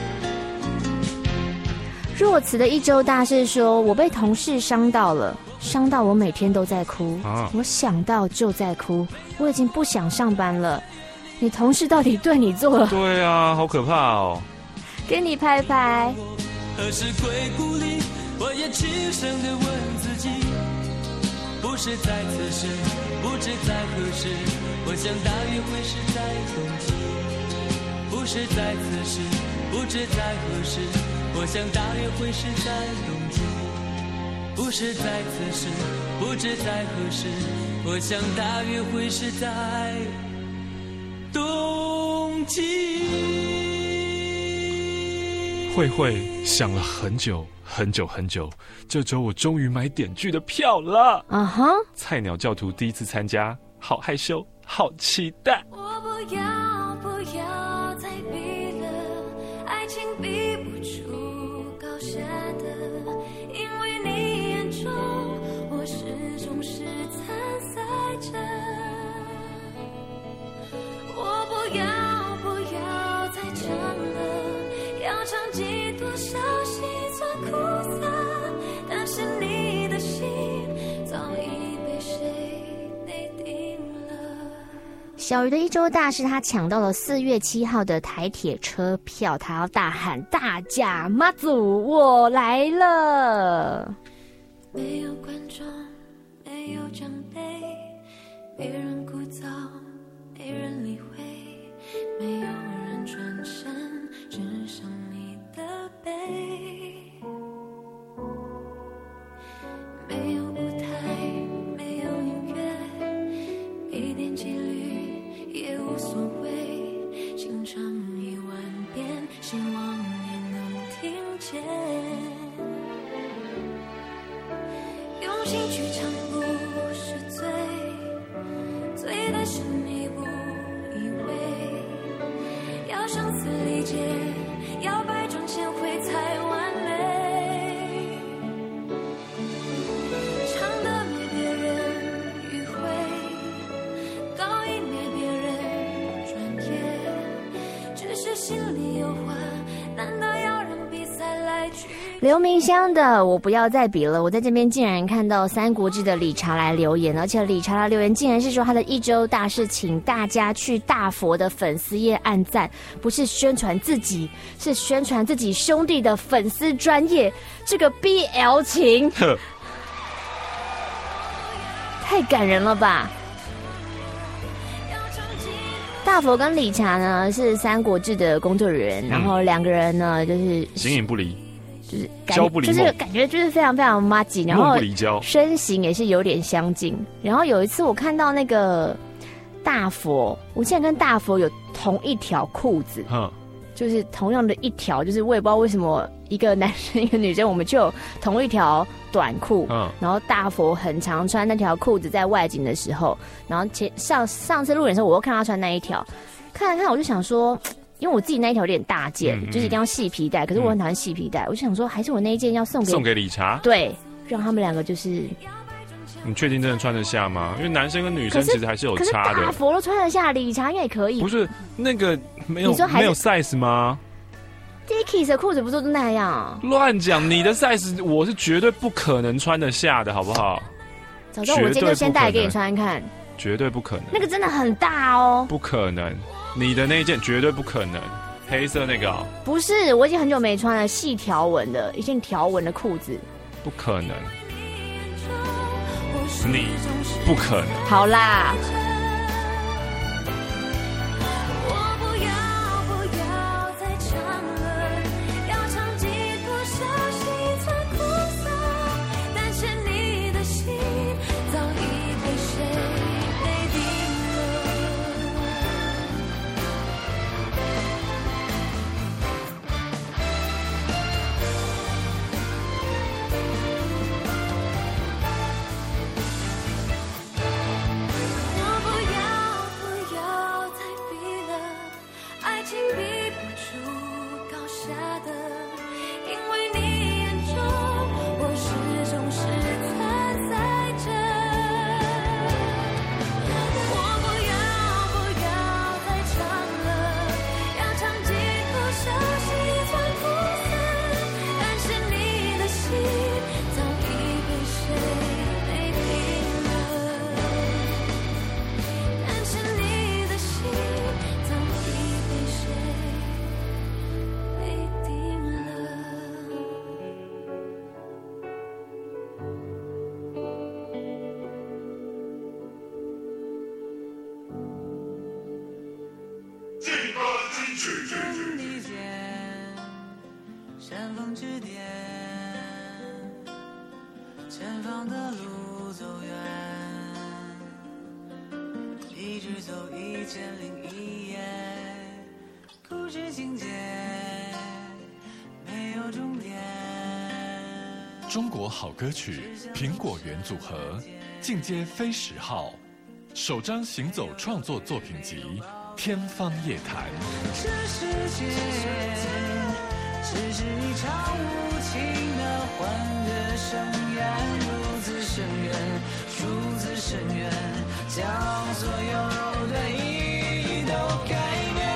S12: 若慈的1周大事说，我被同事伤到了， 伤到我每天都在哭，我想到就在哭，我已经不想上班了。你同事到底对你做了？
S13: 对啊，好可怕哦！
S12: 给你拍拍。
S15: 何时归故里？我也轻声地问自己，不是在此时，不知在何时。我想大约会是在冬季，不是在此时，不知在何时。我想大约会是在冬季，不是在此时，不知在何时。我想大约会是在冬季。
S13: 慧慧想了很久很久很久，这周我终于买点剧的票了。菜鸟教徒第一次参加，好害羞，好期待。
S14: 我不要再比了，爱情比不出高下的，因为你眼中我始终是参赛者。我不要再唱了，要唱几多少戏算苦涩，但是你的心早已被谁内定了。
S12: 小鱼的一周大事，他抢到了4月7号的台铁车票，他要大喊大驾妈祖我来了。
S14: 没有观众，没有奖杯，别人鼓噪，没人理会，没有人转身，只剩你的背。没有舞台，没有音乐，一点几率也无所谓，请唱1万遍，希望你能听见。用心去唱不是罪，罪的是你不以为，要生死理解，要百转千回才完美，唱得没别人迂回，高音没别人专业，只是心里有话，难道要让比赛来决定？
S12: 刘明湘的我不要再比了，我在这边竟然看到三国志的理查来留言，而且理查的留言竟然是说他的一周大事，请大家去大佛的粉丝页按赞，不是宣传自己，是宣传自己兄弟的粉丝专页，这个 BL 情太感人了吧。大佛跟理查呢是三国志的工作人员，然后两个人呢就是
S13: 形影不离，
S12: 就是
S13: 交不离梦，
S12: 就是感觉就是非常非常麻吉，然后
S13: 梦不离交，
S12: 身形也是有点相近。然后有一次我看到那个大佛，我竟然跟大佛有同一条裤子，就是同样的一条，就是我也不知道为什么一个男生一个女生我们就有同一条短裤，然后大佛很常穿那条裤子在外景的时候，然后上次录影的时候我又看他穿那一条，看了看我就想说，因为我自己那一条有点大件，就是一定要细皮带，可是我很讨厌细皮带，我就想说还是我那一件要送给理查，对，让他们两个就是。
S13: 你确定真的穿得下吗？因为男生跟女生其实还是有差的。
S12: 可是大佛都穿得下，理查应该也可以。
S13: 不是那个没有 size 吗
S12: ？Dickies 的裤子不都那样？
S13: 乱讲！你的 size 我是绝对不可能穿得下的，好不好？
S12: 早知道我今天就先带来给你穿看。
S13: 绝对不可能。
S12: 那个真的很大哦。
S13: 不可能，你的那一件绝对不可能。黑色那个哦。
S12: 不是，我已经很久没穿了细条纹的一件条纹的裤子。
S13: 不可能。你不可能。
S12: 好啦。
S14: 我
S18: 劲歌金曲。
S15: 地间，山峰之巅，前方的路走远，一直走1001夜，故事情节没有终点。
S3: 中国好歌曲苹果园组合进阶非10号首张行走创作作品集《天方夜谭》。
S15: 这世界只是一场无情的欢乐盛宴，如此深远，如此深远，将所有的意义都改变。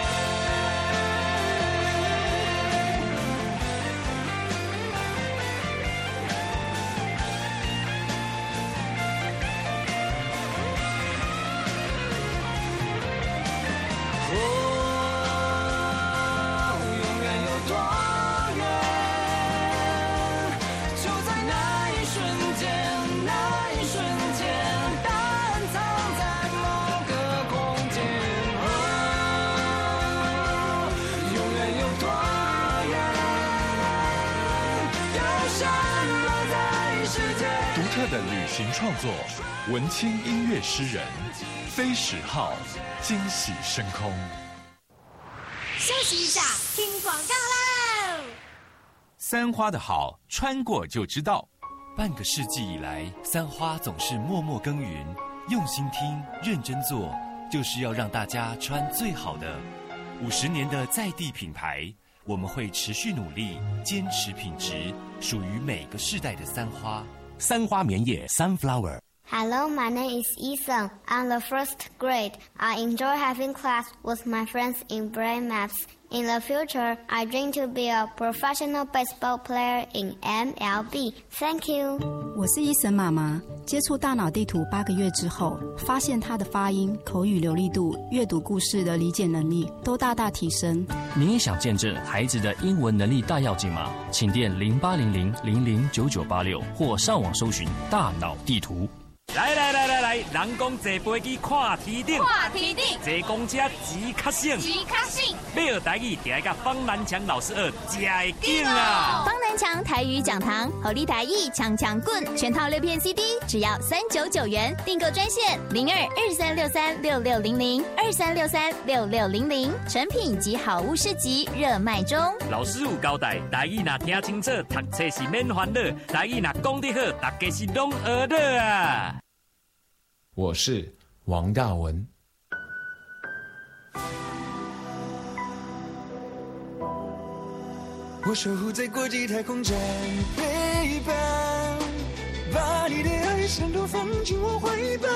S3: 的旅行创作，文青音乐诗人，非10号，惊喜升空。
S20: 休息一下，听广告喽。
S4: 三花的好，穿过就知道。半个世纪以来，三花总是默默耕耘，用心听，认真做，就是要让大家穿最好的。50年的在地品牌，我们会持续努力，坚持品质，属于每个世代的三花。
S1: 三花棉业 Sunflower。
S5: Hello, my name is Ethan. I'm the first grade. I enjoy having class with my friends in brain maths. In the future, I dream to be a professional baseball player in MLB. Thank you.
S6: 我是伊森妈妈。接触大脑地图8个月之后，发现她的发音、口语流利度、阅读故事的理解能力都大大提升。
S25: 您也想见证孩子的英文能力大跃进吗？请电0800009986或上网搜寻大脑地图。
S1: 来，人讲坐飞机看天顶，坐公车钱较省，要学台语，就要甲方南强老师学，才会劲啊！
S26: 方南强台语讲堂，吼你台语强强滚，全套6片 CD， 只要399元，订购专线02-2363-6600，2363-6600，成品及好物市集热卖中。
S1: 老师有交代，台语若听清楚，读册是免烦恼；台语若讲得好，大家是拢学得啊！
S27: 我是王大文。
S15: 我守护在国际太空站，陪伴，把你的爱闪躲放进我怀抱，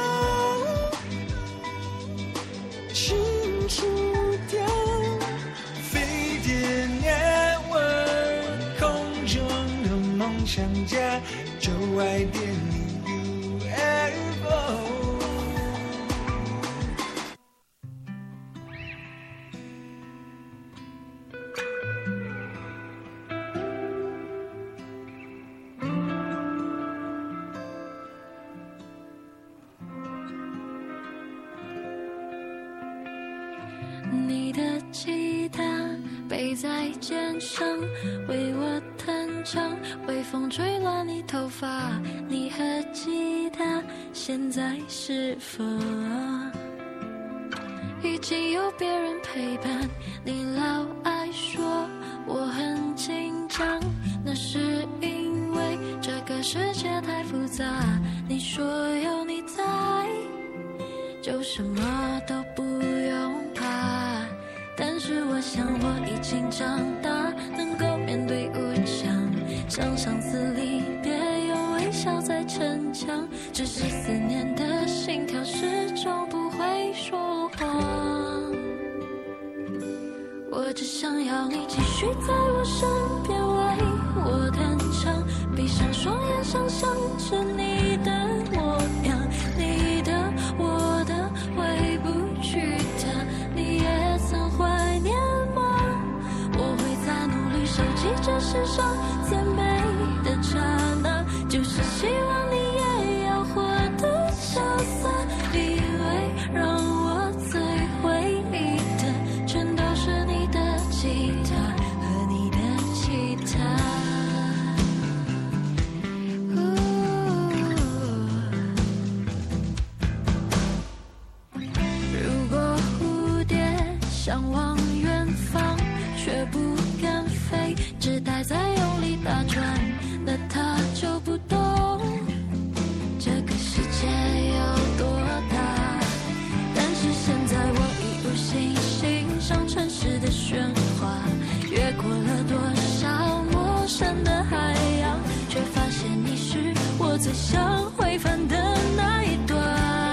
S15: 清楚掉飞碟 Network， 空中的梦想家，就爱点你 UFO。
S14: 你的吉他背在肩上，为我弹唱，微风吹乱你头发，你和吉他现在是否已经有别人陪伴？你老爱说我很紧张，那是因为这个世界太复杂，你说有你在就什么都不用怕，但是我想我已经长大，能够面对无常，像上次离别用微笑在逞强，只是思念的心跳始终不会说谎，我只想要你继续在我身边为我弹唱，闭上双眼想象着你的模样，你的我的回不去的，你也曾怀念吗？我会再努力收集这世上最美的刹那，就是希望你也要活得潇洒，因为让我最回忆的全最想回返的那一段。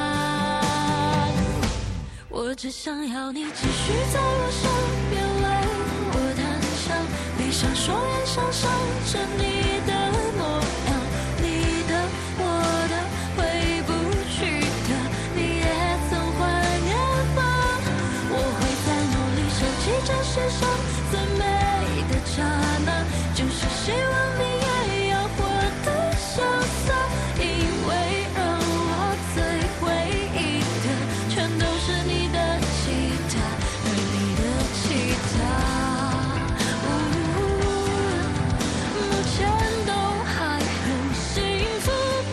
S14: 我只想要你继续在我身边为我弹唱，闭上双眼想象着你的模样，你的我的回不去的，你也曾怀念吗？我会再努力收集这世上最美的刹那，就是希望你也要活得潇洒，因为让我最回忆的全都是你的吉他，对你的期待。目前都还很幸福吧？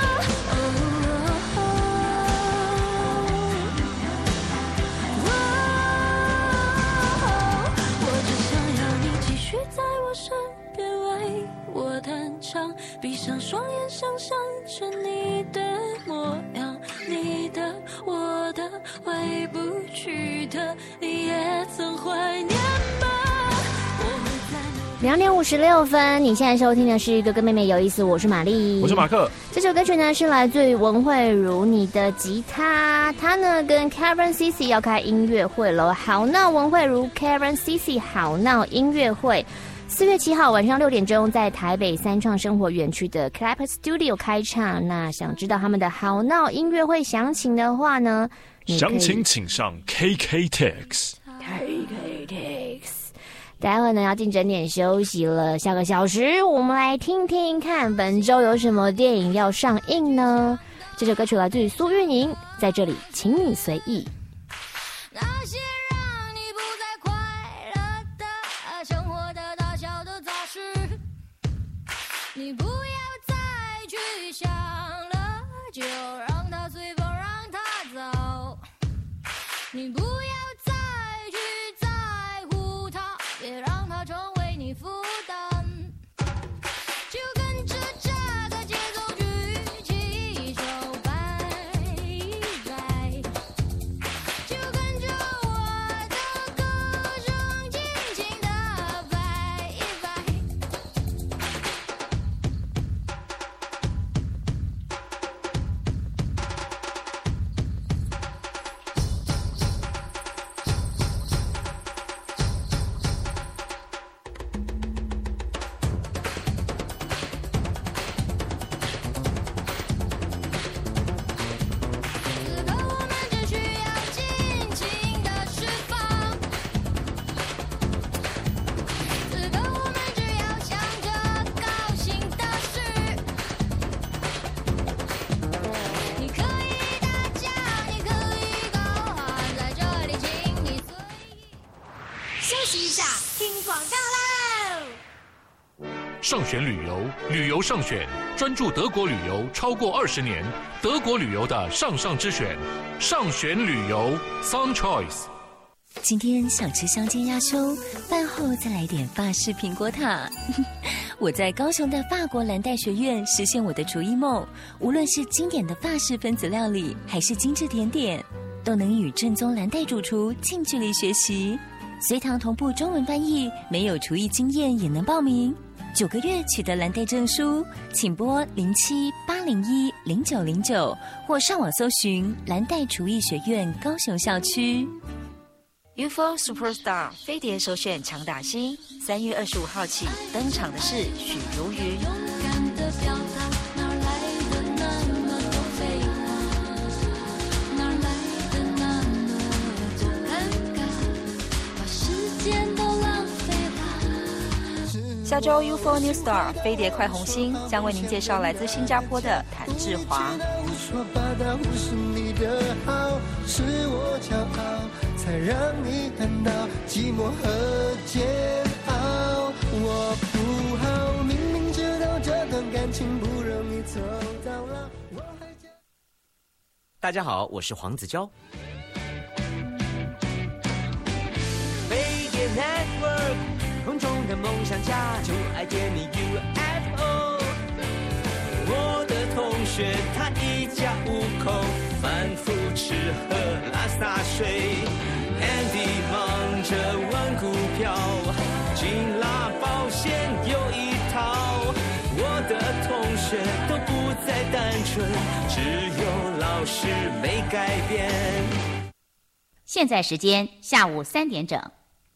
S14: 我只想要你继续在我身边为我弹唱，闭上双眼想象着你的模样，你的我的回不去的，你也曾怀念吗
S12: ？2点56分，你现在收听的是哥哥妹妹有意思，我是玛丽，
S13: 我是马克。
S12: 这首歌曲呢是来自于文慧如你的吉他，他呢跟 Karen Cici 要开音乐会了。好闹文慧如 Karen Cici 好闹音乐会，4月7号晚上6点钟在台北三创生活园区的 Clap Studio 开唱。那想知道他们的好闹音乐会详情的话呢，
S13: 详情请上 KKTix。
S12: 待会呢要进整点休息了，下个小时我们来听听看本周有什么电影要上映呢？这首歌曲来自于苏运莹，在这里请你随意。
S14: 那些让你不再快乐的生活的大小的杂事，你不要再去想了，就让它随风让它走，你不要再去在乎它，别让它成为你负担，就跟着这个节奏举起手摆一摆，就跟着我的歌声轻轻地摆一摆。
S3: 上选旅游，旅游上选，专注德国旅游超过20年，德国旅游的上上之选，上选旅游 Sun Choice。
S2: 今天想吃香煎鸭胸，饭后再来点法式苹果塔。我在高雄的法国蓝带学院实现我的厨艺梦，无论是经典的法式分子料理，还是精致甜点，都能与正宗蓝带主厨近距离学习。随堂同步中文翻译，没有厨艺经验也能报名。9个月取得蓝带证书，请拨07-801-0909或上网搜寻蓝带厨艺学院高雄校区。
S7: UFO Superstar 飞碟首选强打星，3月25号起登场的是许茹芸。下周 UFO New Star 飞碟快红星将为您介绍来自新加坡的谭志华。
S15: 说霸道不是你的好，是我骄傲，才让你感到寂寞和煎熬。我不好，明明知道这段感情不容易走到老。
S8: 大家好，我是黄子佼。飞碟 Network。空中的梦想家就爱点你 UFO。 我的同学他一家5口，反复吃喝拉撒睡。 Andy 忙着玩股票，金拉保险有一套。我的同学都不再单纯，只有老师没改变。
S26: 现在时间下午3点整。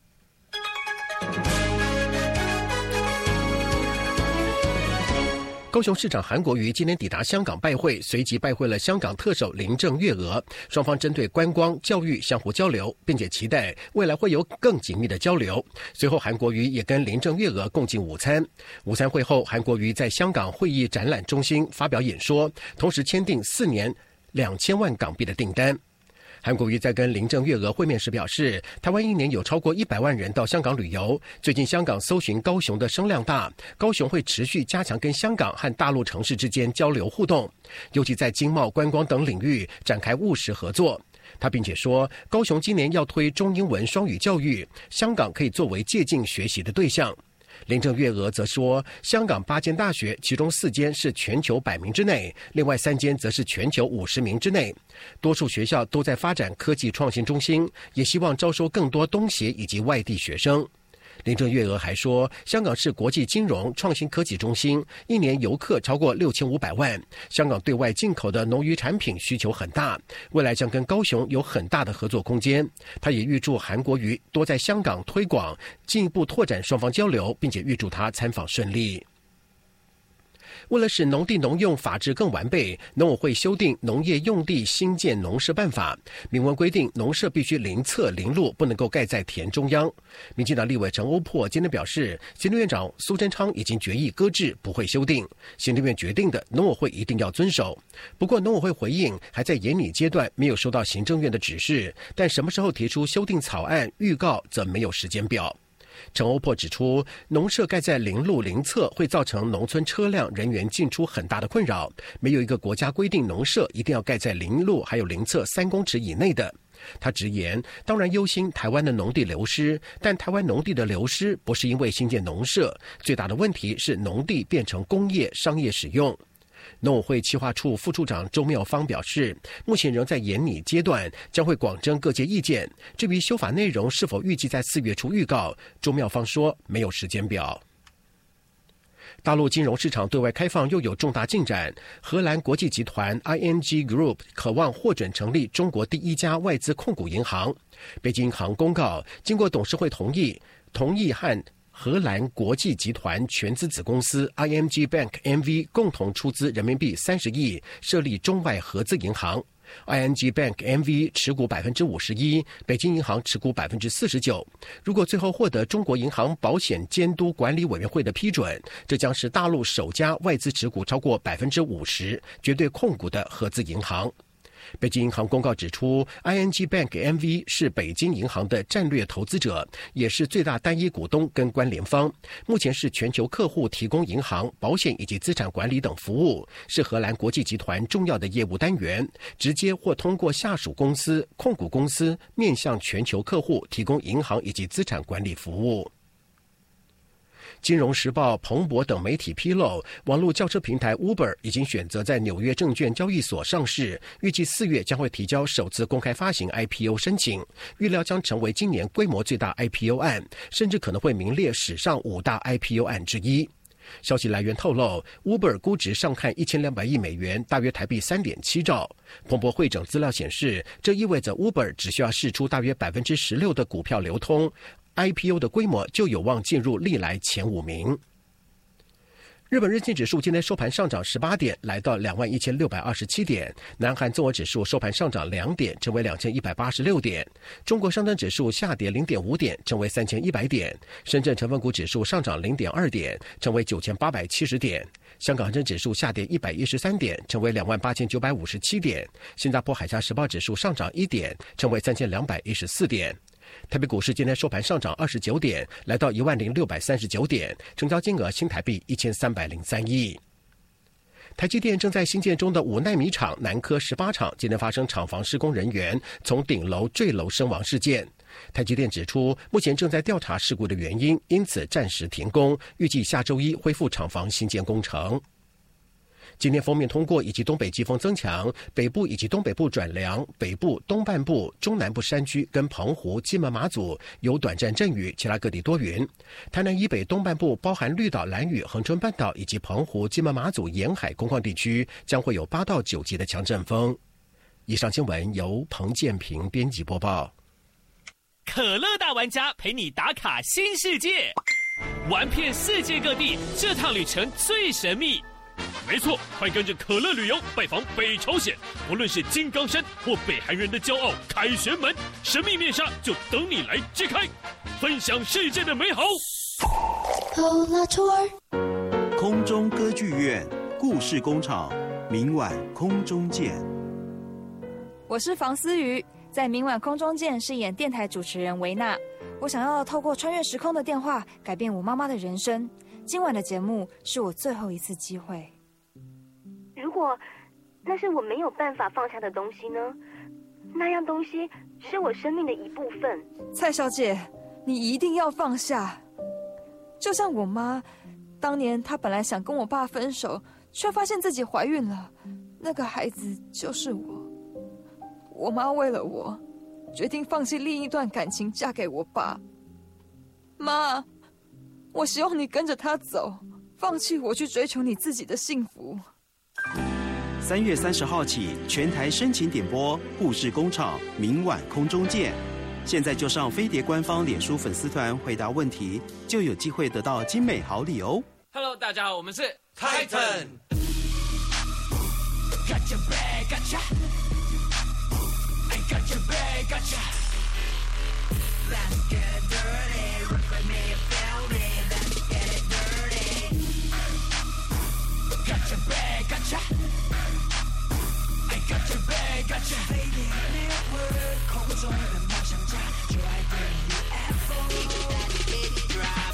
S9: 高雄市长韩国瑜今天抵达香港拜会，随即拜会了香港特首林郑月娥，双方针对观光、教育相互交流，并且期待未来会有更紧密的交流。随后，韩国瑜也跟林郑月娥共进午餐。午餐会后，韩国瑜在香港会议展览中心发表演说，同时签订4年2000万港币的订单。韩国瑜在跟林郑月娥会面时表示，台湾1年有超过100万人到香港旅游，最近香港搜寻高雄的声量大，高雄会持续加强跟香港和大陆城市之间交流互动，尤其在经贸、观光等领域展开务实合作。他并且说，高雄今年要推中英文双语教育，香港可以作为借鉴学习的对象。林郑月娥则说，香港8间大学，其中4间是全球100名之内，另外3间则是全球50名之内。多数学校都在发展科技创新中心，也希望招收更多东协以及外地学生。林郑月娥还说，香港是国际金融创新科技中心，1年游客超过6500万，香港对外进口的农渔产品需求很大，未来将跟高雄有很大的合作空间。他也预祝韩国瑜多在香港推广，进一步拓展双方交流，并且预祝他参访顺利。为了使农地农用法制更完备，农委会修订《农业用地新建农舍办法》，明文规定农舍必须邻侧邻路，不能够盖在田中央。民进党立委陈欧珀今天表示，行政院长苏贞昌已经决议搁置，不会修订。行政院决定的，农委会一定要遵守。不过农委会回应，还在研拟阶段，没有收到行政院的指示，但什么时候提出修订草案预告，则没有时间表。陈欧珀指出，农舍盖在邻路邻侧会造成农村车辆人员进出很大的困扰，没有一个国家规定农舍一定要盖在邻路还有邻侧3公尺以内的。他直言，当然忧心台湾的农地流失，但台湾农地的流失不是因为新建农舍，最大的问题是农地变成工业商业使用。农委会企划处副处长周妙芳表示，目前仍在研拟阶段，将会广征各界意见。至于修法内容是否预计在4月初预告，周妙芳说没有时间表。大陆金融市场对外开放又有重大进展，荷兰国际集团 ING Group 渴望获准成立中国第1家外资控股银行。北京银行公告，经过董事会同意和荷兰国际集团全资子公司 ING Bank NV 共同出资人民币30亿，设立中外合资银行。ING Bank NV 持股51%，北京银行持股49%。如果最后获得中国银行保险监督管理委员会的批准，这将是大陆首家外资持股超过50%绝对控股的合资银行。北京银行公告指出 ，ING Bank NV 是北京银行的战略投资者，也是最大单一股东跟关联方。目前是全球客户提供银行、保险以及资产管理等服务，是荷兰国际集团重要的业务单元，直接或通过下属公司、控股公司面向全球客户提供银行以及资产管理服务。金融时报、彭博等媒体披露，网络轿车平台 Uber 已经选择在纽约证券交易所上市，预计4月将会提交首次公开发行 IPO 申请，预料将成为今年规模最大 IPO 案，甚至可能会名列史上5大 IPO 案之一。消息来源透露 ，Uber 估值上看1200亿美元，大约台币3.7兆。彭博汇整资料显示，这意味着 Uber 只需要释出大约16%的股票流通。IPO 的规模就有望进入历来前5名。日本日经指数今天收盘上涨18点，来到21,627点。南韩综合指数收盘上涨2点，成为2186点。中国上证指数下跌0.5点，成为3100点。深圳成分股指数上涨0.2点，成为9870点。香港恒生指数下跌113点，成为28,957点。新加坡海峡时报指数上涨1点，成为3214点。台北股市今天收盘上涨29点，来到10639点，成交金额新台币1303亿。台积电正在新建中的5奈米厂南科18厂今天发生厂房施工人员从顶楼坠楼身亡事件。台积电指出，目前正在调查事故的原因，因此暂时停工，预计下周1恢复厂房新建工程。 今天锋面通过以及东北季风增强，北部以及东北部转凉，北部、东半部、中南部山区跟澎湖、金门、马祖有短暂阵雨，其他各地多云。台南以北东半部包含绿岛、兰屿、恒春半岛以及澎湖、金门、马祖沿海工矿地区将会有8到9级的强阵风。以上新闻由彭建平编辑播报。
S1: 可乐大玩家陪你打卡新世界，玩遍世界各地，这趟旅程最神秘。没错，快跟着可乐旅游拜访北朝鲜，无论是金刚山或北韩人的骄傲凯旋门，神秘面纱就等你来揭开，分享世界的美好。
S10: 空中歌剧院故事工厂，明晚空中见。
S16: 我是房思瑜，在明晚空中见饰演电台主持人维娜。我想要透过穿越时空的电话改变我妈妈的人生。今晚的节目是我最后一次机会。
S17: 如果那是我没有办法放下的东西呢？那样东西是我生命的一部分。
S16: 蔡小姐，你一定要放下。就像我妈，当年她本来想跟我爸分手，却发现自己怀孕了，那个孩子就是我。我妈为了我，决定放弃另一段感情，嫁给我爸。妈，我希望你跟着他走，放弃我去追求你自己的幸福。
S10: 3月30号起，全台深情点播故事工厂，明晚空中见。现在就上飞碟官方脸书粉丝团回答问题，就有机会得到精美好礼哦。
S19: Hello， 大家好，我们是
S15: Titan。Got your bag, gotcha. Let's get it dirty. Rip it, me, feel me. Let's get it dirty. Got your bag, gotcha. I got your bag, gotcha. Baby, network. 空中的梦想家，就爱点 UFO。Baby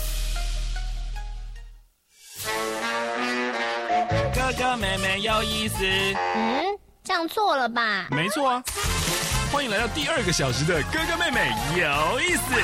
S15: drop。
S19: 哥哥妹妹有意思。
S5: 这样错了吧？
S19: 没错啊。欢迎来到第2个小时的哥哥妹妹有意思。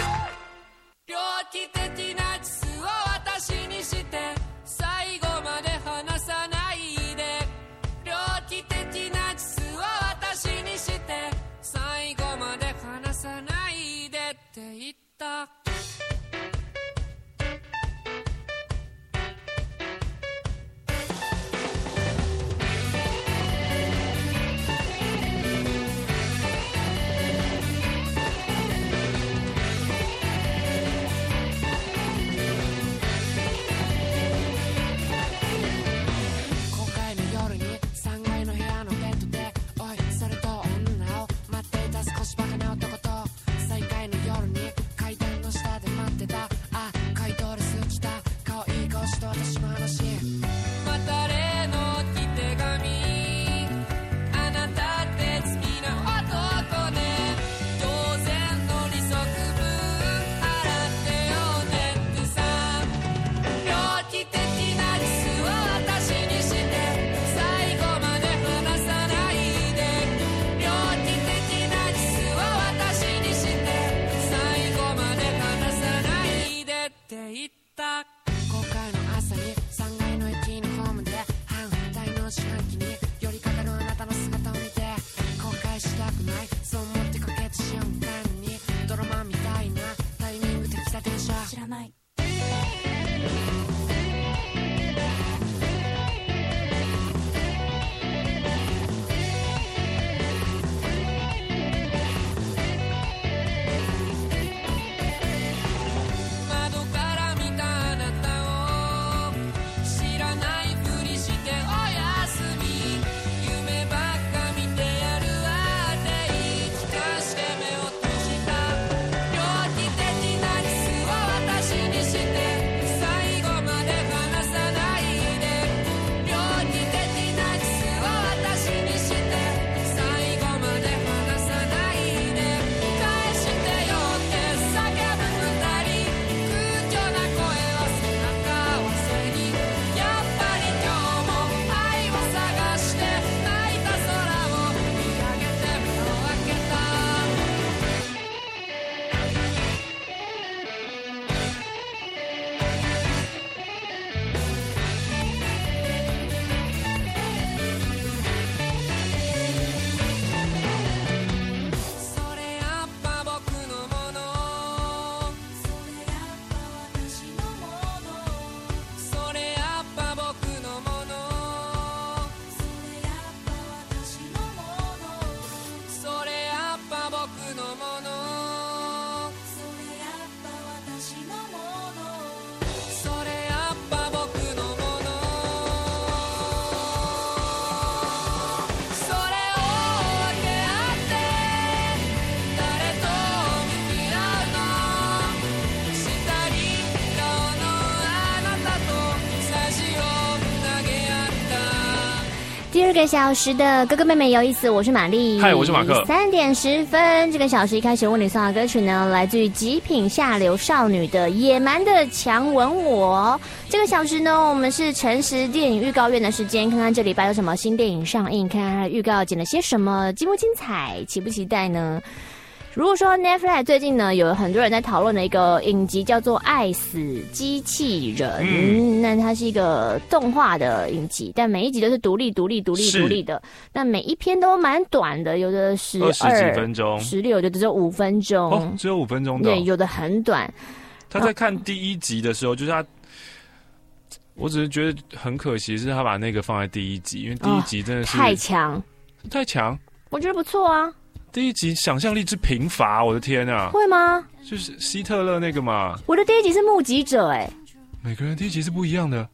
S12: 第2个小时的哥哥妹妹有意思，我是玛丽。
S13: 嗨，我是马克。
S12: 3点10分，这个小时一开始为你送的歌曲呢，来自于极品下流少女的《野蛮的强吻我》。这个小时呢，我们是诚实电影预告院的时间，看看这礼拜有什么新电影上映，看看它的预告剪了些什么，精不精彩，期不期待呢？如果说 Netflix 最近呢有很多人在讨论的一个影集叫做《爱死机器人》，那它是一个动画的影集，但每一集都是独立的，那每一篇都蛮短的，有的12
S13: 几分钟
S12: ，16有的只有5分钟，
S13: 哦，只有5分钟的，
S12: 对，有的很短。
S13: 他在看第1集的时候，就是他，我只是觉得很可惜，是他把那个放在第1集，因为第1集真的是
S12: 太强，我觉得不错啊。
S13: 第1集想象力之贫乏，我的天啊！
S12: 会吗？
S13: 就是希特勒那个嘛。
S12: 我的第1集是目击者，
S13: 每个人第1集是不一样的。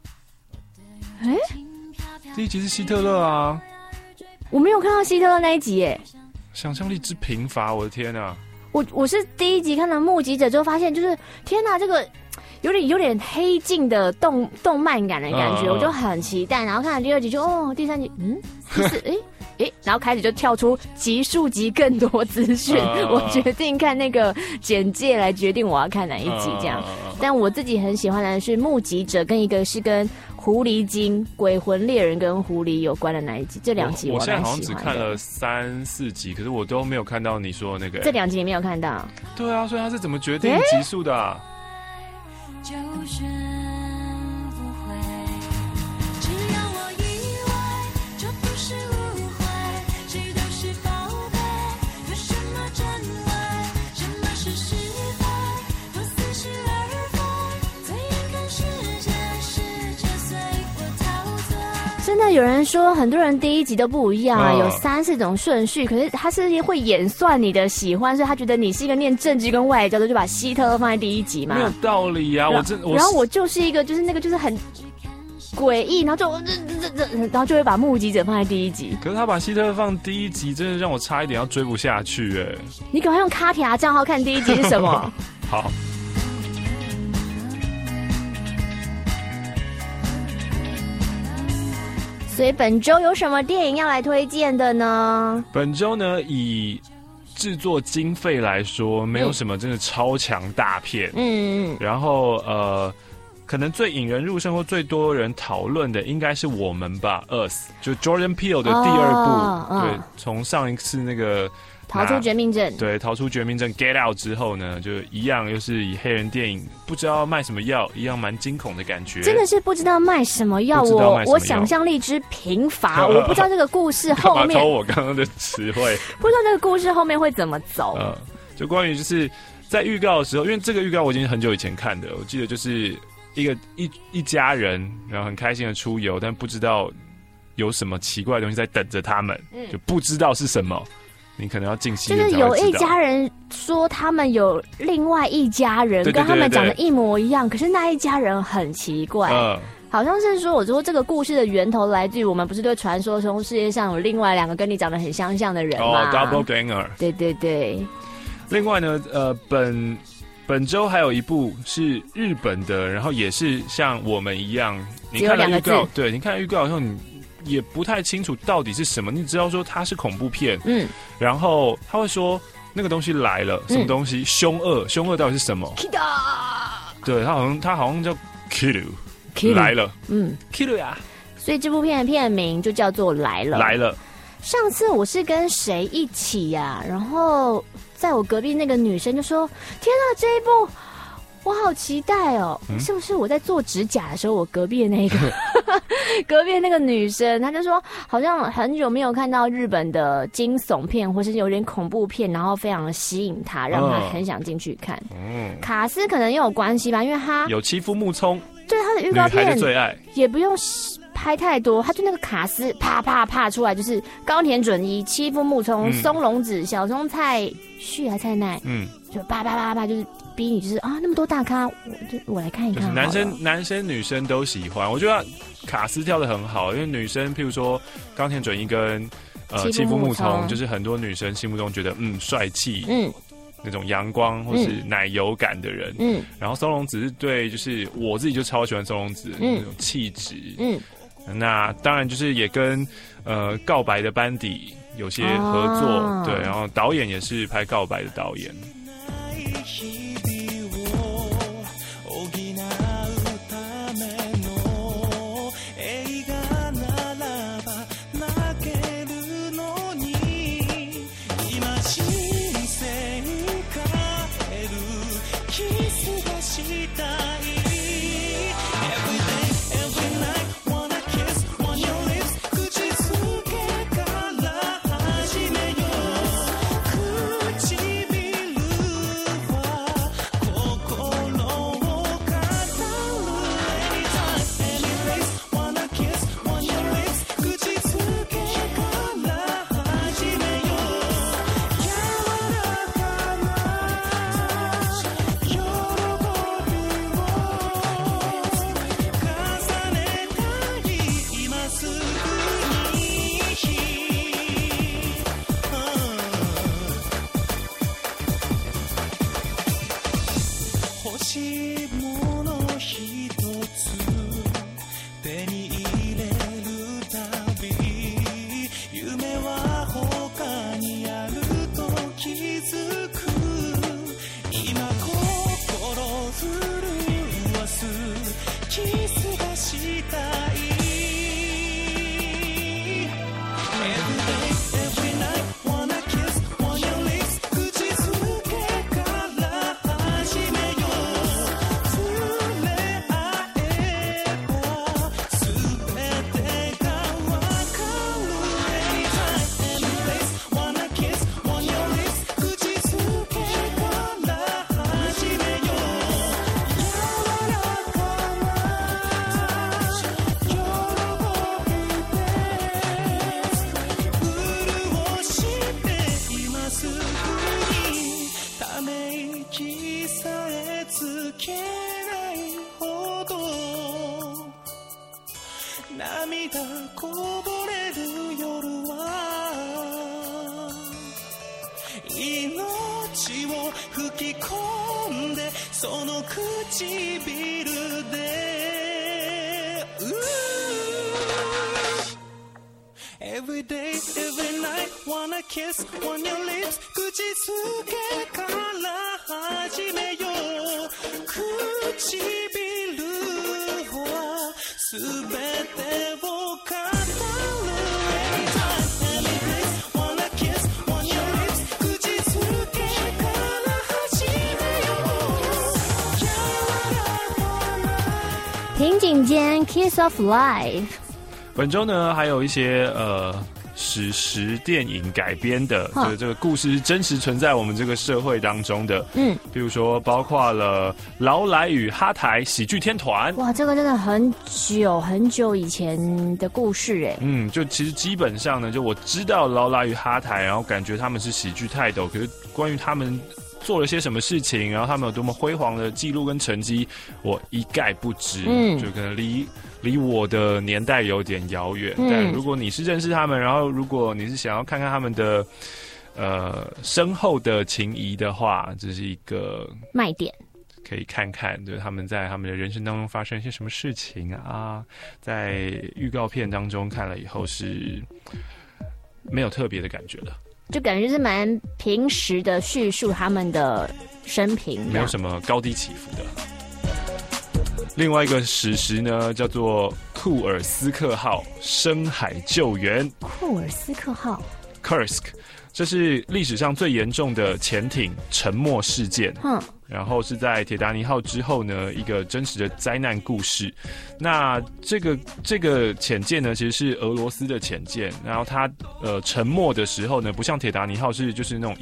S13: 第1集是希特勒啊。
S12: 我没有看到希特勒那一集
S13: 想象力之贫乏，我的天啊！
S12: 我是第1集看了目击者之后，发现就是天哪，这个有点黑镜的动漫感的感觉，我就很期待。然后看了第2集就第3集第4然后开始就跳出数集更多资讯，我决定看那个简介来决定我要看哪一集这样。但我自己很喜欢的是目击者，跟一个是跟狐狸精、鬼魂猎人跟狐狸有关的那一集，这2集
S13: 我现在好像只看了3、4集，可是我都没有看到你说的那个。
S12: 这2集你没有看到？
S13: 对啊，所以他是怎么决定集数的啊？
S14: 就是不会，只要我以为这不是误会，谁都是宝贝，有什么真伪，什么是是非，都似是而非，最眼看世界随我陶醉。
S12: 真的有人说，很多人第1集都不一样啊，有3、4种顺序，可是他是会演算你的喜欢，所以他觉得你是一个念政治跟外交的，就把希特勒放在第1集嘛。
S13: 没有道理啊！
S12: 然后我就是一个就是那个就是很诡异，然后然后就会把目击者放在第1集。
S13: 可是他把希特勒放第1集，真的让我差一点要追不下去
S12: 你赶快用卡提亚账号看第1集是什么？
S13: 好。
S12: 所以本周有什么电影要来推荐的呢？
S13: 本周呢，以制作经费来说，没有什么真的超强大片。然后可能最引人入胜或最多人讨论的，应该是我们吧，《Us》，就 Jordan Peele 的第2部。对，从上一次那个
S12: 逃出绝命镇，
S13: 对，逃出绝命镇 Get Out 之后呢，就一样又是以黑人电影不知道卖什么药，一样蛮惊恐的感觉。
S12: 真的是不知道卖什么药，我想象力之贫乏，我不知道这个故事后面。
S13: 干嘛偷我刚刚的词汇？
S12: 不知道这个故事后面会怎么走。
S13: 就关于就是在预告的时候，因为这个预告我已经很久以前看的，我记得就是一家人，然后很开心的出游，但不知道有什么奇怪的东西在等着他们，就不知道是什么。你可能要进戏院才会知道。
S12: 就是有一家人说他们有另外一家人跟他们长得一模一样，可是那一家人很奇怪。好像是说，我说这个故事的源头来自于我们不是对传说中世界上有另外2个跟你长得很相像的人吗
S13: ？Double Ganger。
S12: 对对对。
S13: 另外呢，本周还有一部是日本的，然后也是像我们一样，你看了预告，对，你看了预告以后你也不太清楚到底是什么，你知道说它是恐怖片，然后他会说那个东西来了，什么东西？凶恶到底是什么？对，他好像叫 Kiru 来了，Kiru 呀。
S12: 所以这部片的片名就叫做来了。上次我是跟谁一起呀？然后在我隔壁那个女生就说：“天啊，这一部我好期待哦！”是不是我在做指甲的时候，我隔壁的那个隔壁的那个女生，她就说好像很久没有看到日本的惊悚片或是有点恐怖片，然后非常的吸引她，让她很想进去看。卡斯可能也有关系吧，因为她有
S13: 妻夫木聪，
S12: 对她的预告片
S13: 的最爱，
S12: 也不用拍太多，他就那个卡斯啪啪啪出来，就是高田准一、妻夫木聪、松隆子、小松菜绪还菜奈，就啪啪啪啪，就是逼你，就是啊那么多大咖，我来看一看。
S13: 就是男生女生都喜欢，我觉得卡斯跳得很好，因为女生譬如说高田准一跟妻夫木聪，就是很多女生心目中觉得帅气，那种阳光或是奶油感的人，然后松隆子是对，就是我自己就超喜欢松隆子那种气质，那当然就是也跟告白的班底有些合作，对，然后导演也是拍告白的导演。
S15: Every day, every night, wanna kiss on your lips 口づけから始めよう唇は全てを語る Anytime, any place, wanna kiss on your lips 口づけから始めよう柔らかな
S12: 平井坚 Kiss of Life。
S13: 本周呢，还有一些史实电影改编的，就是这个故事是真实存在我们这个社会当中的。比如说包括了劳莱与哈台喜剧天团。
S12: 哇，这个真的很久以前的故事哎。
S13: 就其实基本上呢，就我知道劳莱与哈台，然后感觉他们是喜剧泰斗，可是关于他们做了些什么事情，然后他们有多么辉煌的记录跟成绩，我一概不知。就可能离我的年代有点遥远，但如果你是认识他们，然后如果你是想要看看他们的深厚的情谊的话，这是一个
S12: 卖点，
S13: 可以看看，就是他们在他们的人生当中发生一些什么事情啊。在预告片当中看了以后是没有特别的感觉的，
S12: 就感觉是蛮平实的叙述他们的生平，
S13: 没有什么高低起伏的。另外一个史实呢，叫做库尔斯克号深海救援。
S12: 库尔斯克号
S13: Kursk， 这是历史上最严重的潜艇沉没事件。然后是在铁达尼号之后呢，一个真实的灾难故事。那这个潜舰呢，其实是俄罗斯的潜舰，然后它沉没的时候呢，不像铁达尼号就是那种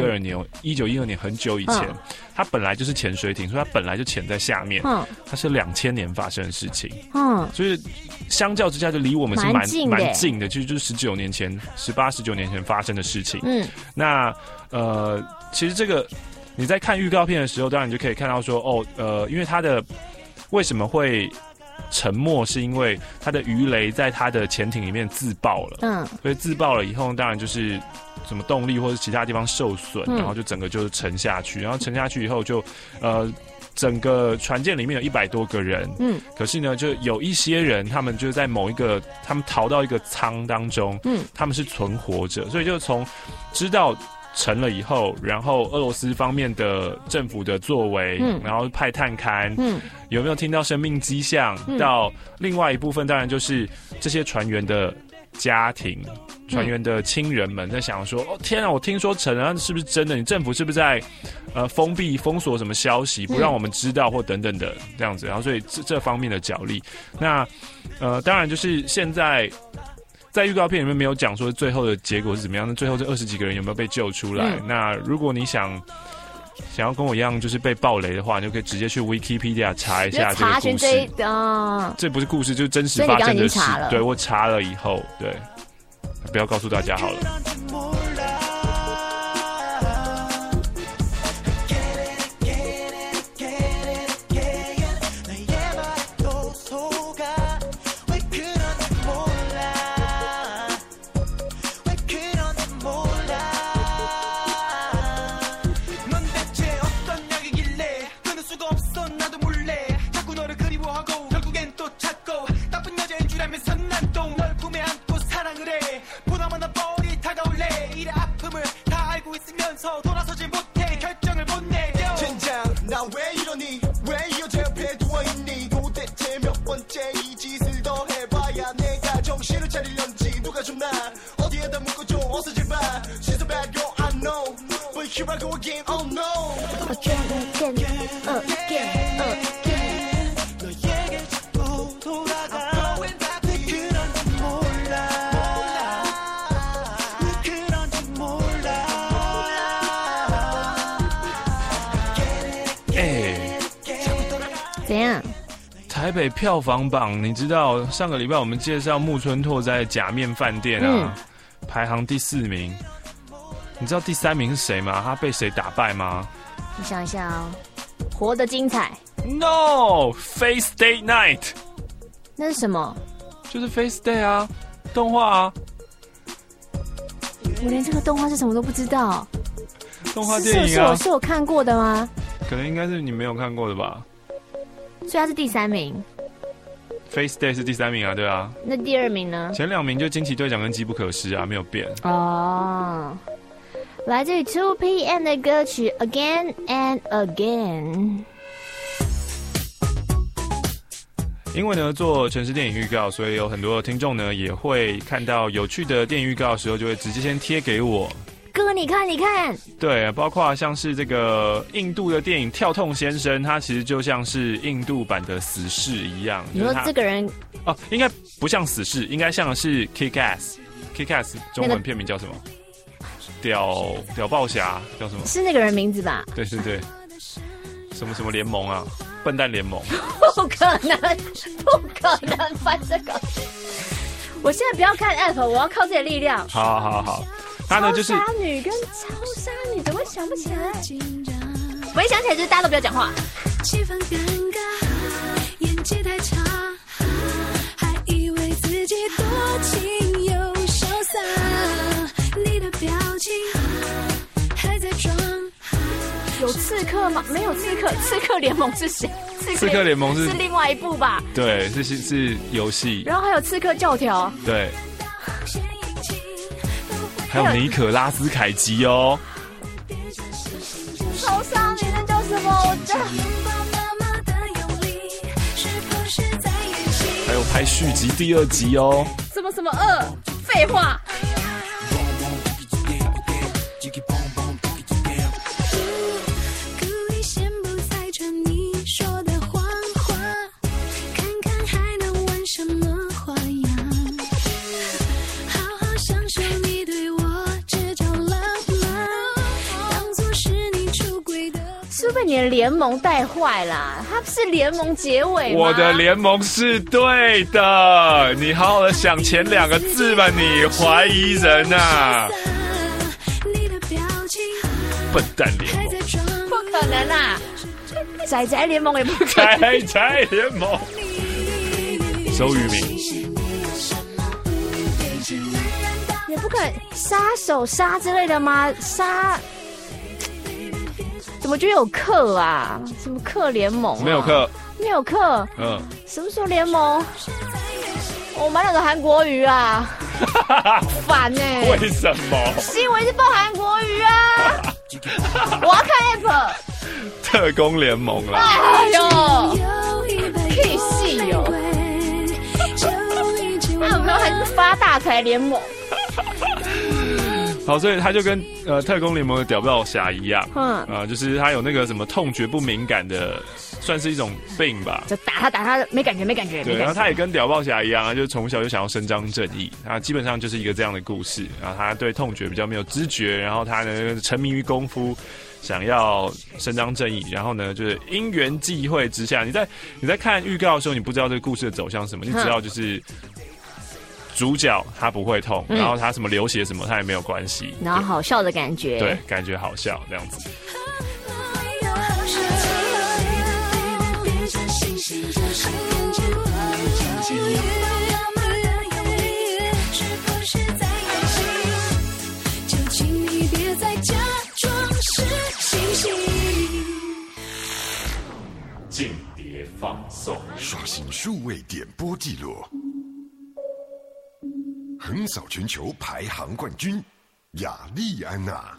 S13: 1912年很久以前，它本来就是潜水艇，所以它本来就潜在下面。它是2000年发生的事情。就是相较之下，就离我们是蛮近的，就是18、19年前发生的事情。那其实这个。你在看预告片的时候，当然你就可以看到说，因为它的为什么会沉没，是因为它的鱼雷在它的潜艇里面自爆了。所以自爆了以后，当然就是什么动力或者其他地方受损，然后就整个就沉下去，然后沉下去以后就整个船舰里面有100多个人，可是呢，就有一些人，他们就在某一个，他们逃到一个舱当中，他们是存活者，所以就从知道沉了以后，然后俄罗斯方面的政府的作为，然后派探勘，有没有听到生命迹象？到另外一部分，当然就是这些船员的家庭。船员的亲人们在想说：“哦天啊，我听说沉了，是不是真的？你政府是不是在封锁什么消息，不让我们知道或等等的这样子？”然后所以这方面的角力，那当然就是现在在预告片里面没有讲说最后的结果是怎么样。那最后这20几个人有没有被救出来？那如果你想要跟我一样就是被爆雷的话，你就可以直接去 Wikipedia 查一下这个故事。这不是故事，就是真实发生的事。对，我查了以后，对。不要告诉大家好了。
S12: 怎样？
S13: 台北票房榜，你知道上个礼拜我们介绍木村拓哉假面饭店啊，排行第4名。你知道第3名是谁吗？他被谁打败吗？
S12: 你想一下哦，活得精彩。
S13: No, Face Day Night。
S12: 那是什么？
S13: 就是 Face Day 啊，动画啊。
S12: 我连这个动画是什么都不知道。
S13: 动画电影啊，
S12: 是我看过的吗？
S13: 可能应该是你没有看过的吧。
S12: 所以他是第3名。
S13: Face Day 是第3名啊，对啊。
S12: 那第2名呢？
S13: 前2名就惊奇队长跟机不可失啊，没有变。
S12: 哦，来自于 2PM 的歌曲 Again and Again。
S13: 因为呢做城市电影预告，所以有很多听众呢也会看到有趣的电影预告的时候，就会直接先贴给我。
S12: 哥，你看，你看，
S13: 对，包括像是这个印度的电影《跳痛先生》，他其实就像是印度版的死侍一样。
S12: 你说这个人
S13: 哦，应该不像死侍，应该像是 Kick Ass。Kick Ass 中文片名叫什么？屌爆侠叫什么？
S12: 是那个人名字吧？
S13: 对对对，什么联盟啊？笨蛋联盟？
S12: 不可能，不可能翻这个！我现在不要看 app， 我要靠自己的力量。
S13: 好。他呢就是
S12: 超杀女跟超杀女，怎么会想不起来？我一想起来就是大家都不要讲话。气氛尴尬，演技太差，还以为自己多情又潇洒。你的表情还在装。有刺客吗？没有刺客。刺客联盟是谁？
S13: 刺客联盟是
S12: 另外一部吧？
S13: 对，是游戏。
S12: 然后还有刺客教条。
S13: 对。还有尼可拉斯凯奇哦，
S12: 超杀女那叫什么？
S13: 还有拍续集第2集哦。
S12: 什么2？废话。被你的联盟带坏啦！他不是联盟结尾吗？
S13: 我的联盟是对的，你好好的想前2个字吧，你怀疑人啊！笨蛋联盟，
S12: 不可能啊！宅宅联盟也不可
S13: 能，宅联盟，周渝民也
S12: 不可能，杀手杀之类的吗？杀。 怎么就有课啊？什么课联盟、啊？
S13: 没有课，
S12: 没有课。什么时候联盟？我满脑的韩国语啊，烦欸。
S13: 为什么？
S12: 新闻是报韩国语啊，我要看 app。
S13: 特工联盟啦。
S12: 哎呦，屁戏哟！那有没有还是发大财联盟？
S13: 好，所以他就跟特工联盟的屌爆侠一样，就是他有那个什么痛觉不敏感的，算是一种病吧。
S12: 就打他没感觉。
S13: 对，然后他也跟屌爆侠一样啊，就是从小就想要伸张正义啊，基本上就是一个这样的故事。然后他对痛觉比较没有知觉，然后他呢沉迷于功夫，想要伸张正义。然后呢，就是因缘际会之下，你在看预告的时候，你不知道这个故事的走向是什么，你只知道就是主角他不会痛，然后他什么流血什么他也没有关系，
S12: 然后好笑的感觉，
S13: 对，感觉好笑这样子。
S3: 间谍放送，刷新数位点播记录，横扫全球排行冠军雅丽安娜。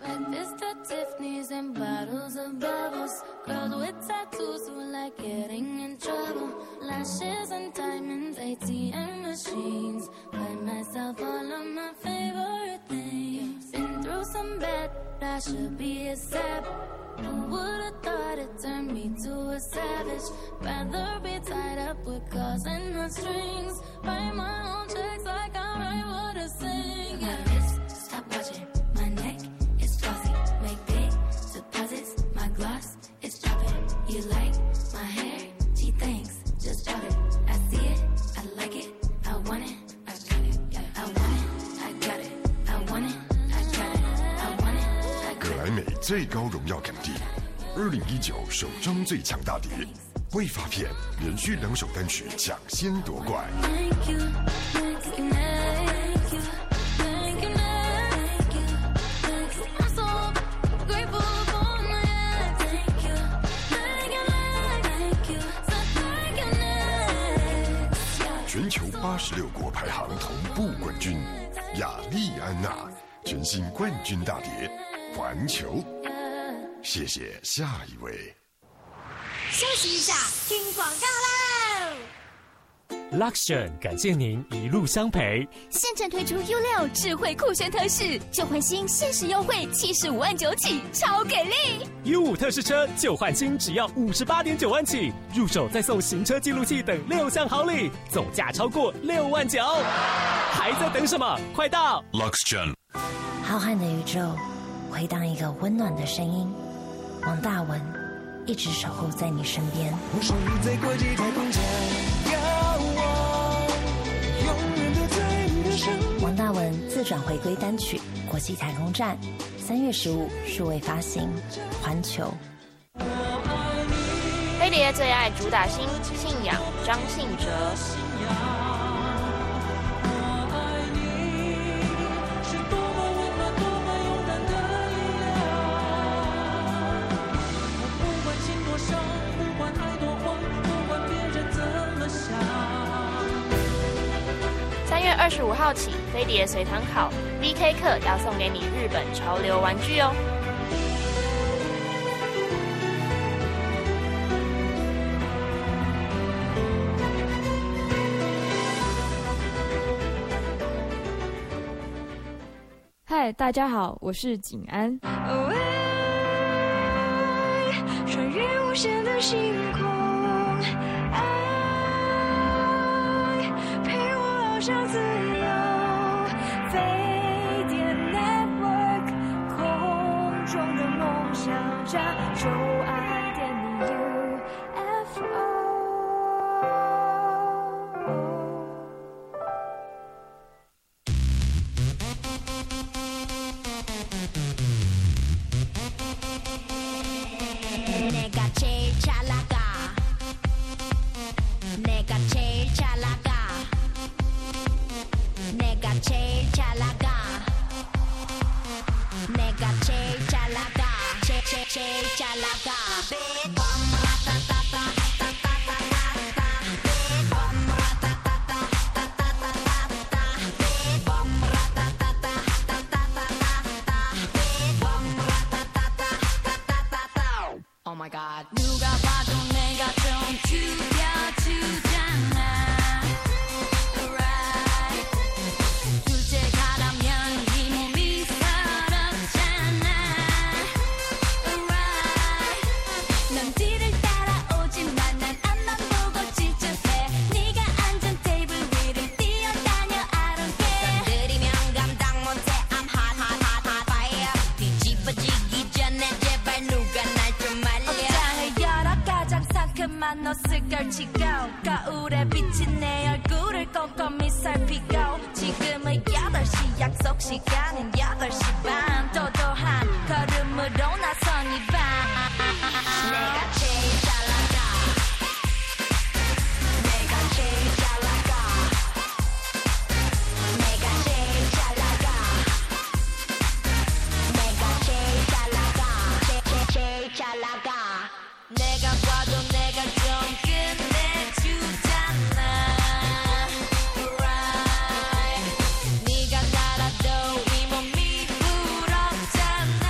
S14: I should be a sap. Who would've thought it turned me to a savage? Rather be tied up with calls and the strings. Write my own checks like I write what I sing. My wrist, stop watching. My neck is glossy. Make big deposits. My gloss is dropping. You like my hair? Gee, thanks. Just drop it. I see it. I like it. I want it. I got it. I want it. I got it. I want it.
S3: 格莱美最高荣耀肯定，2019首张最强大碟，未发片连续2首单曲抢先夺冠。全球86国排行同步冠军，雅丽安娜全新冠军大碟。环球，谢谢下一位。
S26: 休息一下，听广告喽。
S1: Luxion 感谢您一路相陪。
S26: 现正推出 U6 智慧酷炫特仕，旧换新限时优惠75万9起，超给力！
S1: U5 特仕车旧换新只要58.9万起，入手再送行车记录器等6项好礼，总价超过6万9，还在等什么？快到
S3: Luxion！
S2: 浩瀚的宇宙。回荡一个温暖的声音，王大文一直守候在你身边。
S15: 我守护在国际太空站，遥望，永远都在你的身边。
S2: 王大文自转回归单曲《国际太空站》，3月15数位发行，环球。
S12: 飞碟最爱主打新信仰，张信哲。3月25号起，飞碟随堂考 VK 课要送给你日本潮流玩具哦。
S16: 嗨，大家好，我是景安。
S14: 穿越无限的星空，爱陪我翱翔自由。飞碟 Network， 空中的梦想家，就爱点你 UFO。Cha la 봐도 내가 좀 죽여주잖아 Right 둘째 가라면 이 몸이 서럽잖아 Right 넌 뒤를 따라오지만 난 앞만 보고 질주해 네가 앉은 테이블 위를 뛰어다녀 I don't care 건드리면 감당 못해 I'm hot hot hot hot fire 뒤집어지기 전에 제발 누가 날 좀 말려 옷장을 열어 가장 상큼한 옷을 걸치고 거울에 비친 내 얼굴을 꼼꼼히 살피고 지금은 8시 약속 시간은 8시 반 도도한 걸음으로 나선 이 밤 내가 제일 잘 나가 내가 제일 잘 나가 내가 제일 잘 나가 내가 제일 잘 나가 제일 잘 나가 내가 봐도 내가 좀 끝내주잖아 Right 네가 날아도 이 몸이 부럽잖아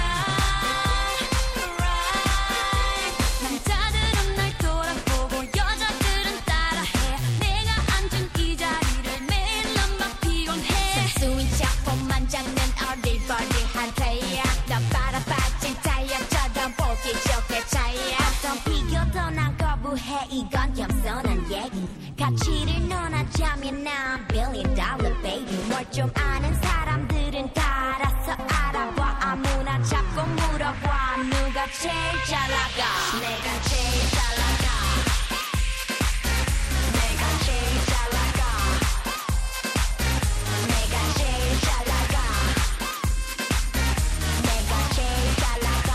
S14: Right 남자들은 날 돌아보고 여자들은 따라해 내가 앉은 이 자리를 매일 넌 막 피곤해 순수인 척폼만 잡는 어리버리한 태양 너 바라봐진 타이어처럼 보기 좋게 차이야 어떤 비교도 난 거부해 이건 겸손한 얘기 가치를 논하자면 난 $1 billion baby 뭘 좀 아는 사람들은 다 알아서 알아봐 아무나 잡고 물어봐 누가 제일 잘 나가 내가 제일 잘 나가 내가 제일 잘 나가 내가 제일 잘 나가 내가 제일 잘 나가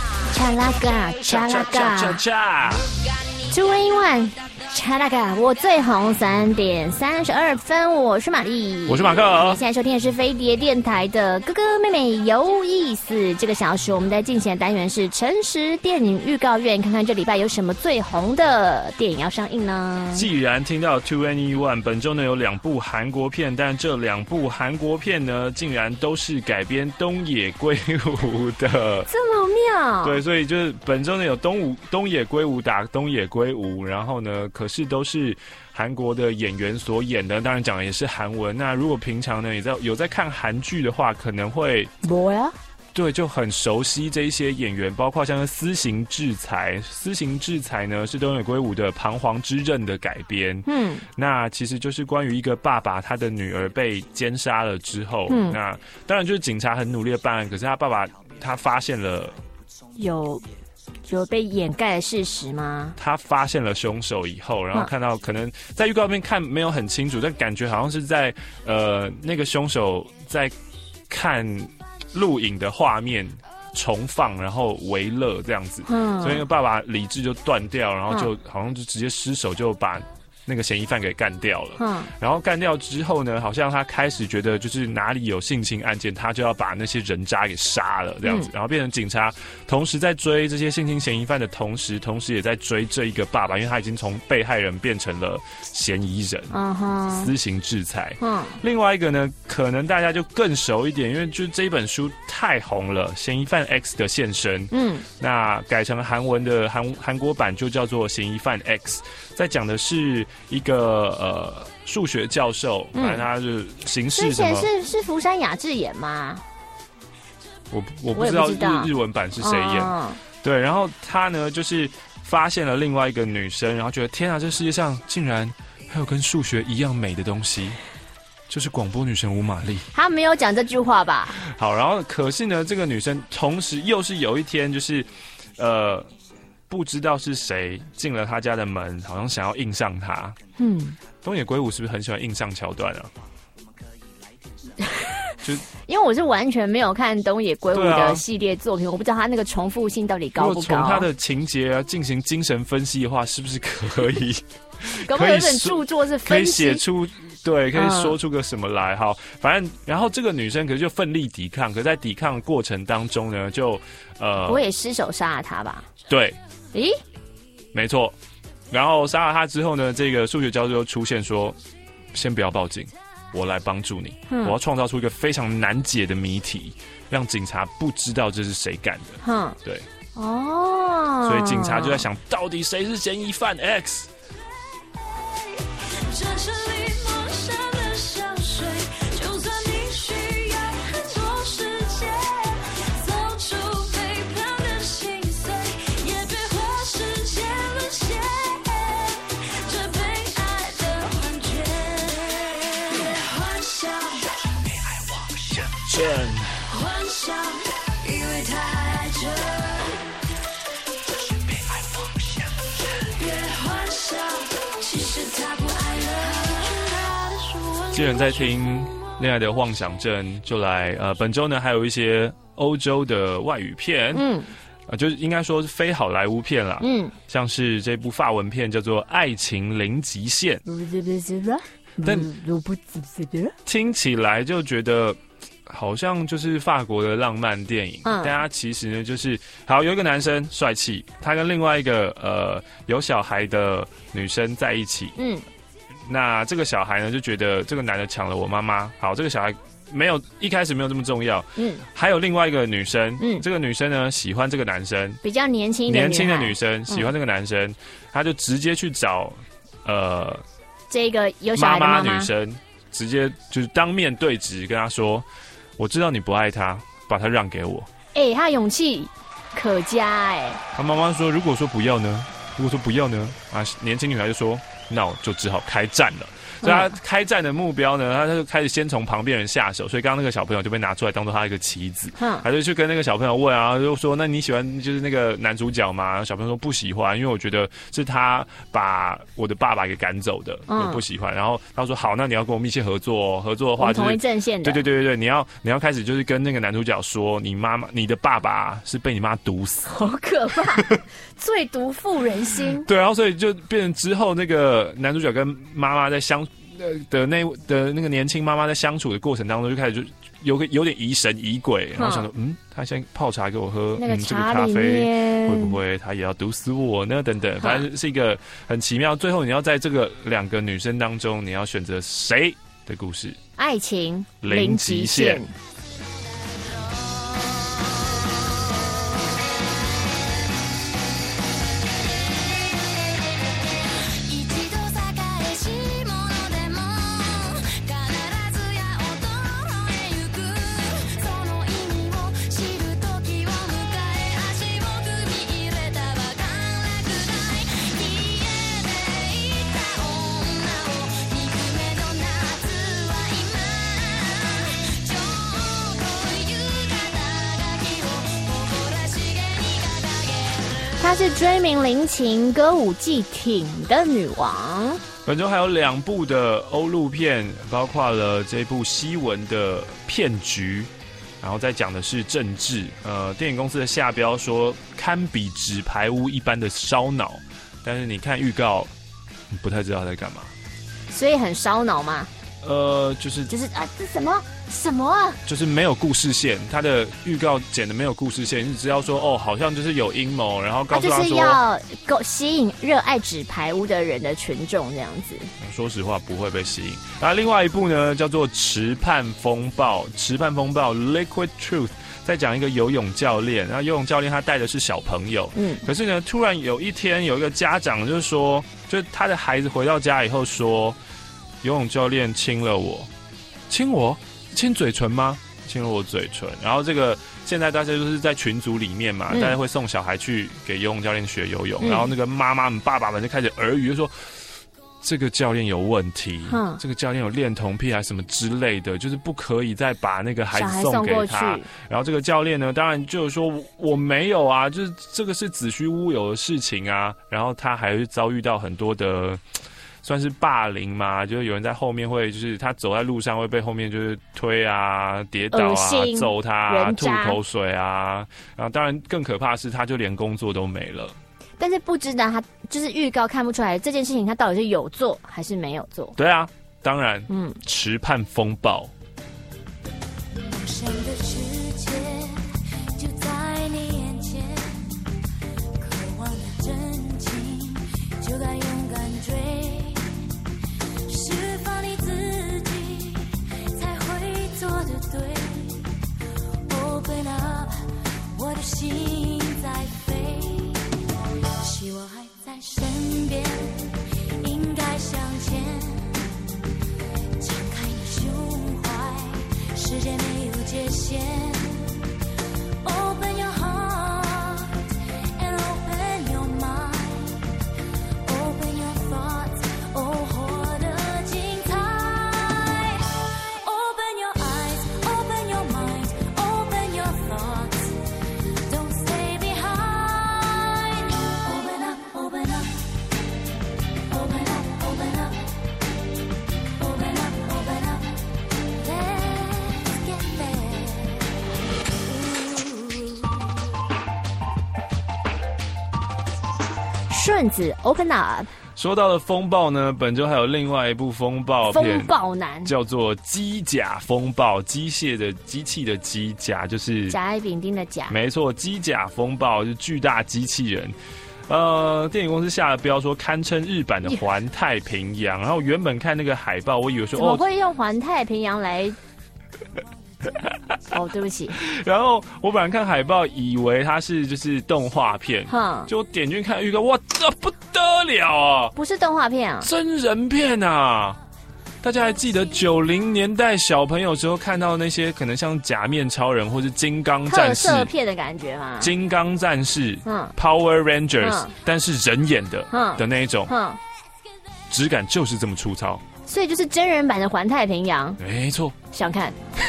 S12: 찰나가 2-in-1 찰나가我最红3:32分，我是玛丽，
S13: 我是马克。
S12: 你现在收听的是飞碟电台的哥哥妹妹有意思。这个小时我们在进行的单元是诚实电影预告院，看看这礼拜有什么最红的电影要上映呢？
S13: 既然听到 2-in-1， 本周呢有2部韩国片，但这2部韩国片呢，竟然都是改编东野圭吾的，
S12: 这么妙。
S13: 对，所以就是本周呢有东野圭吾打东野圭吾，然后呢，可是都是韩国的演员所演的，当然讲的也是韩文。那如果平常呢有在看韩剧的话，可能会对，就很熟悉这一些演员，包括像是《私刑制裁》。《私刑制裁》呢是东野圭吾的《彷徨之刃》的改编。那其实就是关于一个爸爸他的女儿被奸杀了之后，那当然就是警察很努力的办案，可是他爸爸他发现了
S12: 有被掩盖的事实吗？
S13: 他发现了凶手以后，然后看到可能在预告片看没有很清楚，但感觉好像是在那个凶手在看录影的画面重放，然后为乐这样子，所以那个爸爸理智就断掉，然后就好像就直接失手就把那个嫌疑犯给干掉了。然后干掉之后呢，好像他开始觉得就是哪里有性侵案件，他就要把那些人渣给杀了这样子，然后变成警察同时在追这些性侵嫌疑犯的同时也在追这一个爸爸，因为他已经从被害人变成了嫌疑人。私刑制裁。另外一个呢，可能大家就更熟一点，因为就这一本书太红了，嫌疑犯 X 的现身。那改成韩文的韩国版就叫做嫌疑犯 X， 在讲的是一个数学教授，反正他是刑事什么？
S12: 是福山雅治演吗？
S13: 我不知道日文版是谁演。对，然后他呢就是发现了另外一个女生，然后觉得天啊，这世界上竟然还有跟数学一样美的东西，就是广播女神吴玛丽。
S12: 他没有讲这句话吧？
S13: 好，然后可是呢，这个女生同时又是有一天就是不知道是谁进了他家的门，好像想要硬上他。东野圭吾是不是很喜欢硬上桥段啊？就
S12: 因为我是完全没有看东野圭吾的系列作品，我不知道他那个重复性到底高不高。
S13: 如果从他的情节啊进行精神分析的话，是不是可以？
S12: 搞不好有本著作是分析，
S13: 可以写出对，可以说出个什么来。好，反正然后这个女生可是就奋力抵抗，可是在抵抗的过程当中呢，就
S12: 我也失手杀了他吧？
S13: 对，
S12: 咦，
S13: 没错。然后杀了他之后呢，这个数学教授出现说：“先不要报警，我来帮助你。我要创造出一个非常难解的谜题，让警察不知道这是谁干的。”对。
S12: 哦，
S13: 所以警察就在想，到底谁是嫌疑犯 X？
S14: 这是你梦想的香水，就算你需要很多时间走出背叛的心碎，也别花时间沦陷这被爱的幻觉。别幻想，被爱妄想症，幻想以为他还爱着，这是被爱妄想症。别幻想，其实他不爱了。
S13: 既然在听恋爱的妄想症，就来本周呢还有一些欧洲的外语片，就是应该说是非好莱坞片啦，像是这部法文片叫做《爱情零极限》，但听起来就觉得好像就是法国的浪漫电影，大家其实呢就是好有一个男生帅气，他跟另外一个有小孩的女生在一起，那这个小孩呢就觉得这个男的抢了我妈妈，好，这个小孩一开始没有这么重要，还有另外一个女生，这个女生呢喜欢这个男生，
S12: 比较年轻的
S13: 女生喜欢这个男生，她就直接去找
S12: 这个有小孩的妈妈
S13: 女生，直接就是当面对质跟他说，我知道你不爱他，把他让给我。
S12: 他勇气可嘉
S13: 他妈妈说，如果说不要呢？年轻女孩就说，那我就只好开战了。所以他开战的目标呢，他就开始先从旁边人下手，所以刚刚那个小朋友就被拿出来当做他一个棋子，他就去跟那个小朋友问啊，就说那你喜欢就是那个男主角吗？小朋友说不喜欢，因为我觉得是他把我的爸爸给赶走的，我不喜欢。然后他说好，那你要跟我密切合作，合作的话就是
S12: 同一阵线的，
S13: 对，你要开始就是跟那个男主角说，你的爸爸是被你妈毒死，
S12: 好可怕，最毒妇人心。
S13: 对，然后所以就变成之后那个男主角跟妈妈在那个年轻妈妈在相处的过程当中，就开始就有点疑神疑鬼，然后想说，他现在泡茶给我喝，
S12: 那个
S13: 这个咖啡会不会他也要毒死我呢？等等，反正是一个很奇妙。最后你要在这个两个女生当中，你要选择谁的故事？
S12: 爱情零极限。她是追名林琴、歌舞伎町的女王。
S13: 本周还有2部的欧陆片，包括了这部西文的骗局，然后再讲的是政治。电影公司的下标说堪比纸牌屋一般的烧脑，但是你看预告，你不太知道他在干嘛。
S12: 所以很烧脑吗？
S13: 就是
S12: 啊，这什么啊？
S13: 就是没有故事线，他的预告剪的没有故事线，你只要说好像就是有阴谋，然后告诉他说，
S12: 就是要吸引热爱纸牌屋的人的群众这样子。
S13: 说实话不会被吸引。然后另外一部呢叫做《池畔风暴》（Liquid Truth），在讲一个游泳教练，然后游泳教练他带的是小朋友，可是呢突然有一天有一个家长就是说，就是他的孩子回到家以后说，游泳教练亲了我，亲嘴唇吗？亲了我嘴唇。然后这个现在大家就是在群组里面嘛，大家会送小孩去给游泳教练学游泳，然后那个妈妈们、爸爸们就开始耳语，就说这个教练有问题，这个教练有恋童癖还是什么之类的，就是不可以再把那个孩子送给他。然后这个教练呢，当然就是说我没有啊，就是这个是子虚乌有的事情啊。然后他还会遭遇到很多的。算是霸凌嘛，就是有人在后面会，就是他走在路上会被后面就是推啊、跌倒啊、揍他啊、吐口水啊，然后当然更可怕的是，他就连工作都没了。
S12: 但是不知道他就是预告看不出来这件事情，他到底是有做还是没有做？
S13: 对啊，当然，池畔风暴。
S14: 心在飞。 变，应该向前，敞开你胸怀，世界没有界限。Open your heart and open your mind, open your thoughts, 哦，活得精彩。Open your eyes, open your mind, open your thoughts, don't stay behind. Open up, open up, open up, open up, open up, open up, let's get there.
S12: 顺子 Open Up。
S13: 说到了风暴呢，本周还有另外一部风暴片，
S12: 风暴男
S13: 叫做《机甲风暴》，机械的机器的机，甲就是
S12: 甲乙丙丁的甲，
S13: 没错，机甲风暴就是巨大机器人。电影公司下了标说堪称日版的环太平洋，然后原本看那个海报，我以为说
S12: 怎么会用环太平洋来？哦，对不起。
S13: 然后我本来看海报，以为它是就是动画片，就点进去看预告，哇，这不得了啊！
S12: 不是动画片啊，
S13: 真人片啊！大家还记得90年代小朋友时候看到那些可能像假面超人或是金刚战士
S12: 特色片的感觉吗？
S13: 金刚战士、Power Rangers，但是人演的的那一种，质感就是这么粗糙。
S12: 所以就是真人版的环太平洋，
S13: 没错。
S12: 想看，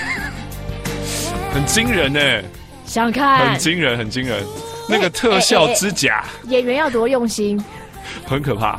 S13: 很惊人呢，
S12: 想看，
S13: 很惊人，很惊人。那个特效之假，
S12: 演员要多用心，
S13: 很可怕。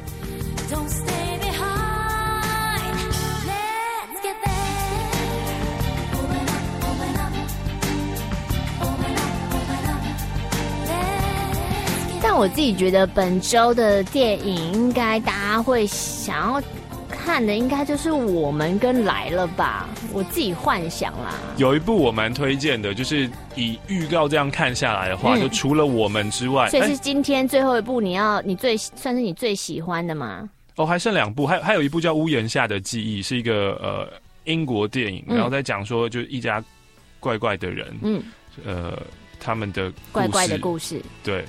S12: 但我自己觉得本周的电影应该大家会想要看的，应该就是《我们》跟《来了》吧，我自己幻想啦。
S13: 有一部我蛮推荐的，就是以预告这样看下来的话，就除了《我们》之外，
S12: 所以是今天最后一部，你算是你最喜欢的吗？
S13: 哦，还剩2部，还有一部叫《屋檐下的记忆》，是一个英国电影，然后在讲说就是一家怪怪的人，他们的故事，怪怪
S12: 的故事，
S13: 对。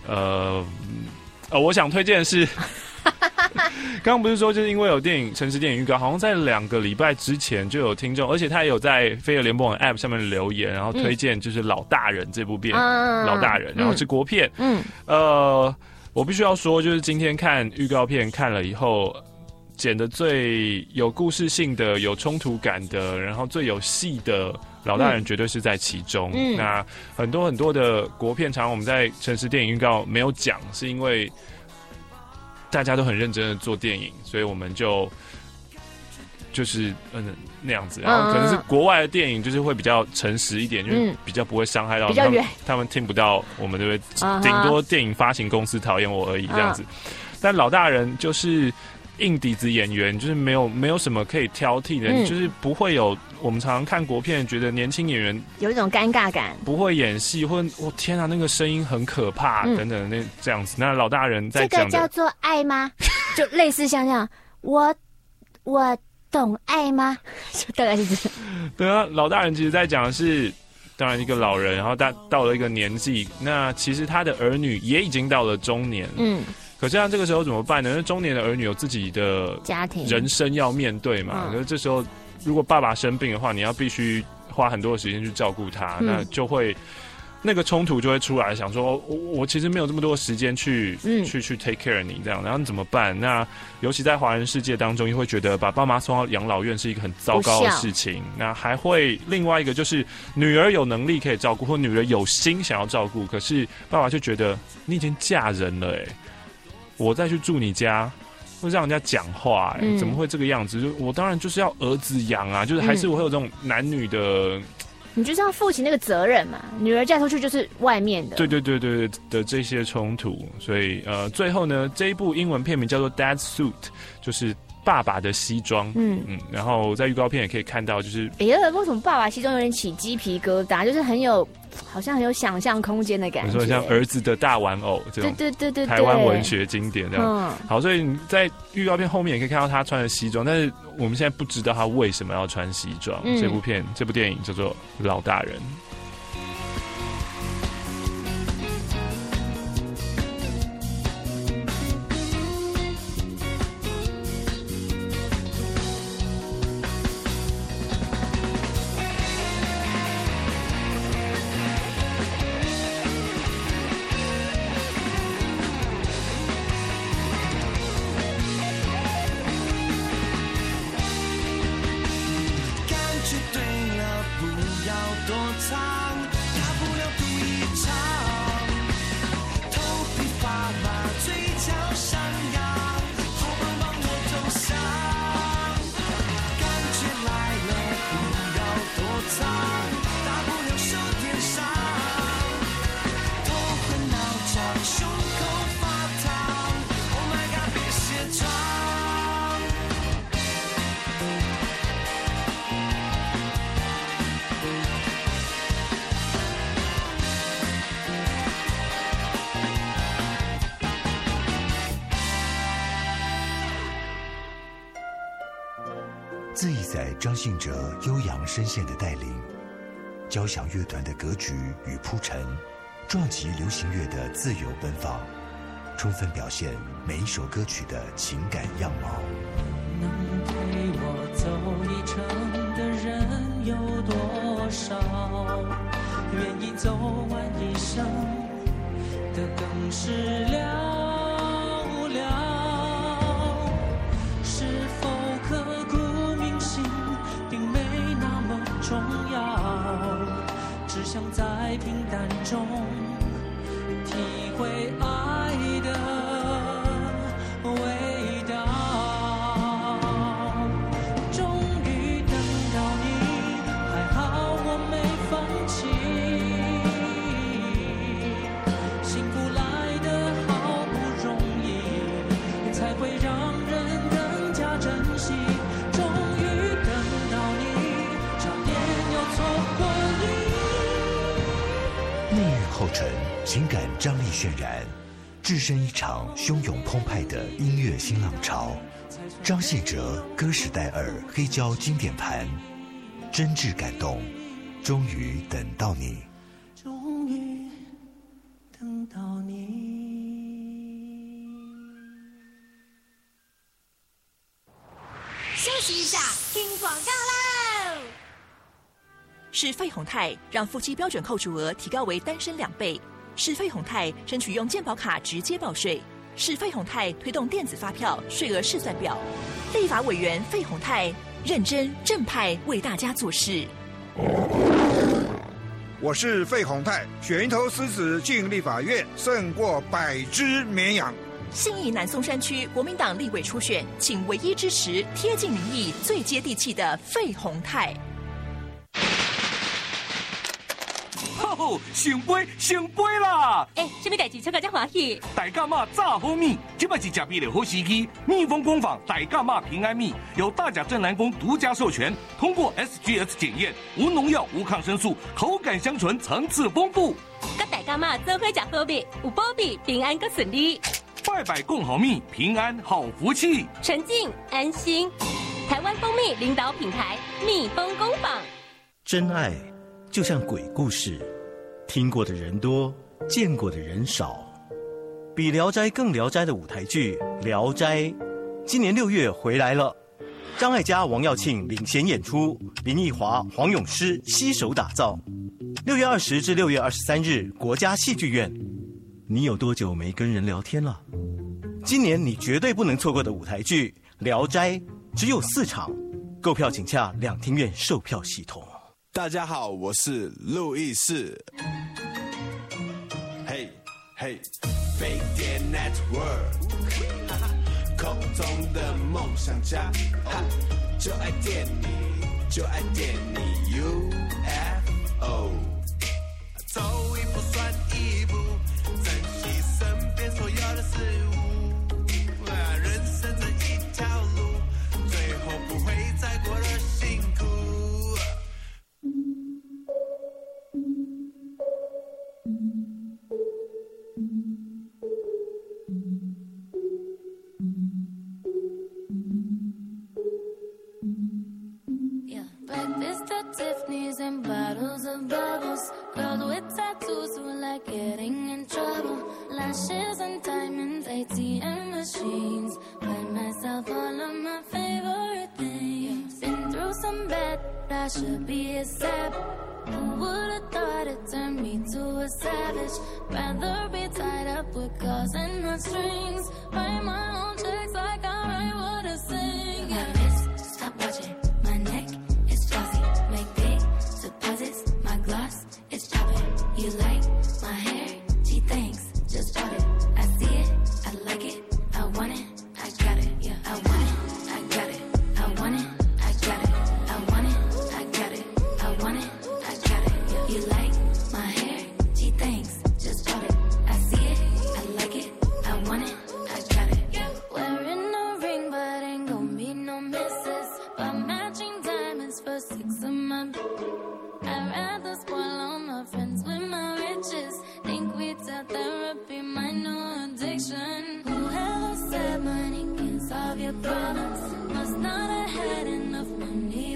S13: 我想推荐的是，刚刚不是说就是因为有诚实电影预告，好像在2个礼拜之前就有听众，而且他也有在飞儿联播网 App 上面留言，然后推荐就是《老大人》这部片，老大人，然后是国片，我必须要说，就是今天看预告片看了以后，剪的最有故事性的、有冲突感的，然后最有戏的。老大人绝对是在其中。那很多的国片，常常我们在诚实电影预告没有讲，是因为大家都很认真的做电影，所以我们就是那样子。然后可能是国外的电影，就是会比较诚实一点，就是比较不会伤害到他们听不到我们，对不对？顶多电影发行公司讨厌我而已这样子。但老大人就是硬底子演员，就是没有什么可以挑剔的，就是不会有我们常常看国片觉得年轻演员
S12: 有一种尴尬感，
S13: 不会演戏，或我天啊那个声音很可怕等等的这样子。那老大人在讲的
S12: 这个叫做爱吗？就类似像这样，我懂爱吗？大概是这样。
S13: 对啊，老大人其实在讲的是，当然一个老人，然后到了一个年纪，那其实他的儿女也已经到了中年，可是这个时候怎么办呢？那中年的儿女有自己的
S12: 家庭、
S13: 人生要面对嘛。可是这时候，如果爸爸生病的话，你要必须花很多的时间去照顾他，那就会那个冲突就会出来，想说我其实没有这么多时间去 take care 你这样，然后你怎么办？那尤其在华人世界当中，又会觉得把爸妈送到养老院是一个很糟糕的事情。那还会另外一个就是女儿有能力可以照顾，或女儿有心想要照顾，可是爸爸就觉得你已经嫁人了我再去住你家，会让人家讲话怎么会这个样子？就我当然就是要儿子养啊，就是还是我会有这种男女的，
S12: 你就是要负起那个责任嘛。女儿嫁出去就是外面的，
S13: 对的这些冲突。所以最后呢，这一部英文片名叫做《Dad's Suit》，就是爸爸的西装。然后在预告片也可以看到，就是
S12: 为什么爸爸西装有点起鸡皮疙瘩，就是好像很有想象空间的感觉。
S13: 你说像儿子的大玩偶这种，
S12: 对，
S13: 台湾文学经典这样。好，所以你在预告片后面也可以看到他穿的西装，但是我们现在不知道他为什么要穿西装。这部电影叫做《老大人》。
S11: 恣意在张信哲悠扬声线的带领，交响乐团的格局与铺陈，撞击流行乐的自由奔放，充分表现每一首歌曲的情感样貌。
S15: 能陪我走一程的人有多少？愿意走完一生的更是寥寥。是否刻骨铭心，并没那么重要，只想在平淡中体会爱的味道。终于等到你，还好我没放弃，幸福来得好不容易，才会让人更加珍惜。终于等到你，差点要错过你。
S11: 命运后尘，情感张力渲染，置身一场汹涌澎湃的音乐新浪潮。张信哲歌时代2黑胶经典盘，真挚感动，终于等到你。
S15: 终于等到你。
S18: 休息一下，听广告喽。
S20: 是费鸿泰让夫妻标准扣除额提高为单身2倍。是费鸿泰争取用健保卡直接报税。是费鸿泰推动电子发票税额试算表。立法委员费鸿泰认真正派为大家做事。
S21: 我是费鸿泰，选一头狮子进立法院，胜过100只绵羊。
S20: 信义南松山区国民党立委初选，请唯一支持贴近民意、最接地气的费鸿泰。
S22: 吼，成杯啦！
S18: 什么代志出个这欢喜？
S22: 大甲妈炸好米，这摆是吃米的好时机。蜜蜂工坊大甲妈平安蜜由大甲镇南宫独家授权，通过 SGS 检验，无农药、无抗生素，口感香醇，层次丰富。
S18: 跟大甲妈做伙吃好米，有保庇，平安更顺利。
S22: 拜拜共好蜜，平安好福气，
S18: 纯净安心。台湾蜂蜜领导品牌蜜蜂工坊。
S23: 真爱就像鬼故事，听过的人多，见过的人少。比《聊斋》更《聊斋》的舞台剧《聊斋》，今年6月回来了。张艾嘉、王耀庆领衔演出，林奕华、黄咏诗携手打造。6月20至6月23日，国家戏剧院。你有多久没跟人聊天了？今年你绝对不能错过的舞台剧《聊斋》，只有4场，购票请洽两厅院售票系统。
S24: 大家好，我是路易士。嘿，嘿，飞碟 Network， 空中的梦想家，就爱电你，就爱电你 UFO。走一步算一步，珍惜身边所有的事物。人生这一条路，最后不会再过得辛苦。
S14: Breakfast at Tiffany's and bottles of bubbles. Girls with tattoos who like getting in trouble. Lashes and diamonds, ATM machines. Buy myself all of my favorite things. Been through some bad, I should be a sap. Who would've thought it turned me to a savage? Rather be tied up with calls and not strings. Write my own checks like I write what I sing. My wrist, stop watching. My neck is flossy. Make big deposits. My gloss is popping. You like my hair? Gee, thanks. Just bought it. I see it. I like it. I want it. I got it. Yeah, I want it. I got it. I want it. I got it. I want it. I got it. I want it. I got it. Yeah. You like my hair? Gee, thanks. Just bought it. I see it. I like it. I want it. I got it. Yeah. Wearing a ring, but ain't gon' be no misses. But matching diamonds for 6 a month. I'd rather spoil all my friends with my riches. Think retail therapy, my new addiction. Whoever said money can solve your problems must not have had enough money.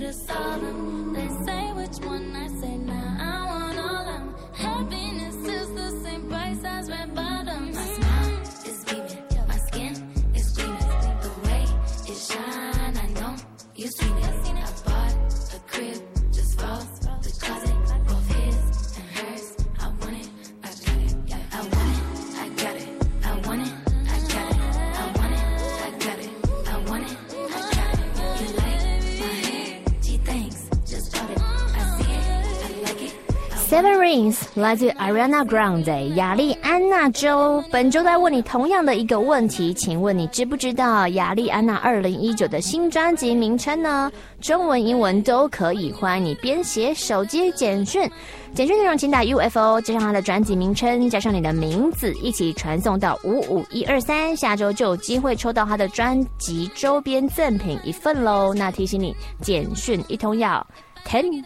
S14: to solve them. They say which one I say now. I want all of them. Happiness is the same price as red bottoms. My smile is beaming, my skin is gleaming. The way it shine, I know you've seen it. I bought a crib just for the closet, both his and hers. I want it, I got it. I want it, I got it. I want it, I got it. I want it, I got it. I want it, I got it. You like my hair? Gee, thanks, just bought it. I see it, I like it.
S12: Seven Rings 来自 Ariana Grande 亚丽安娜州。本周在问你同样的一个问题，请问你知不知道亚丽安娜2019的新专辑名称呢？中文、英文都可以，欢迎你编写手机简讯，简讯内容请打 UFO 加上它的专辑名称，加上你的名字，一起传送到55123，下周就有机会抽到他的专辑周边赠品1份咯。那提醒你，简讯一通要$10。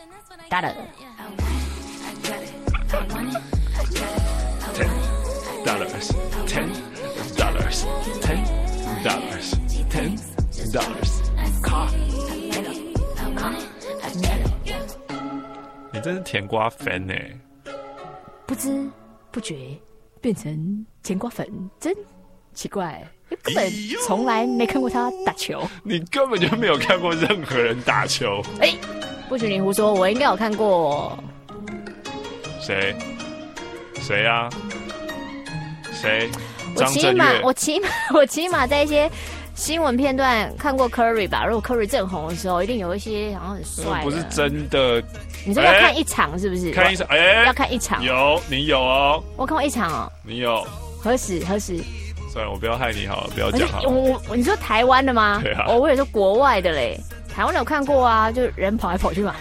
S13: 你真是甜瓜粉呢！
S12: 不知不觉变成甜瓜粉，真奇怪。根本从来没看过他打球，
S13: 你根本就没有看过任何人打球。
S12: 不许你胡说，我应该有看过。
S13: 谁啊？谁？
S12: 我起码在一些新闻片段看过 Curry 吧。如果 Curry 正红的时候，一定有一些好像很帅的。
S13: 不是真的。
S12: 你说要看一场是不是？
S13: 看一场，
S12: 要看一场。
S13: 你有哦。
S12: 我看过一场哦。
S13: 你有？
S12: 何时？
S13: 算了，我不要害你好了，不要讲好了。
S12: 你说台湾的吗？
S13: 对啊。
S12: 我也说国外的嘞。台湾的有看过啊，就人跑来跑去嘛。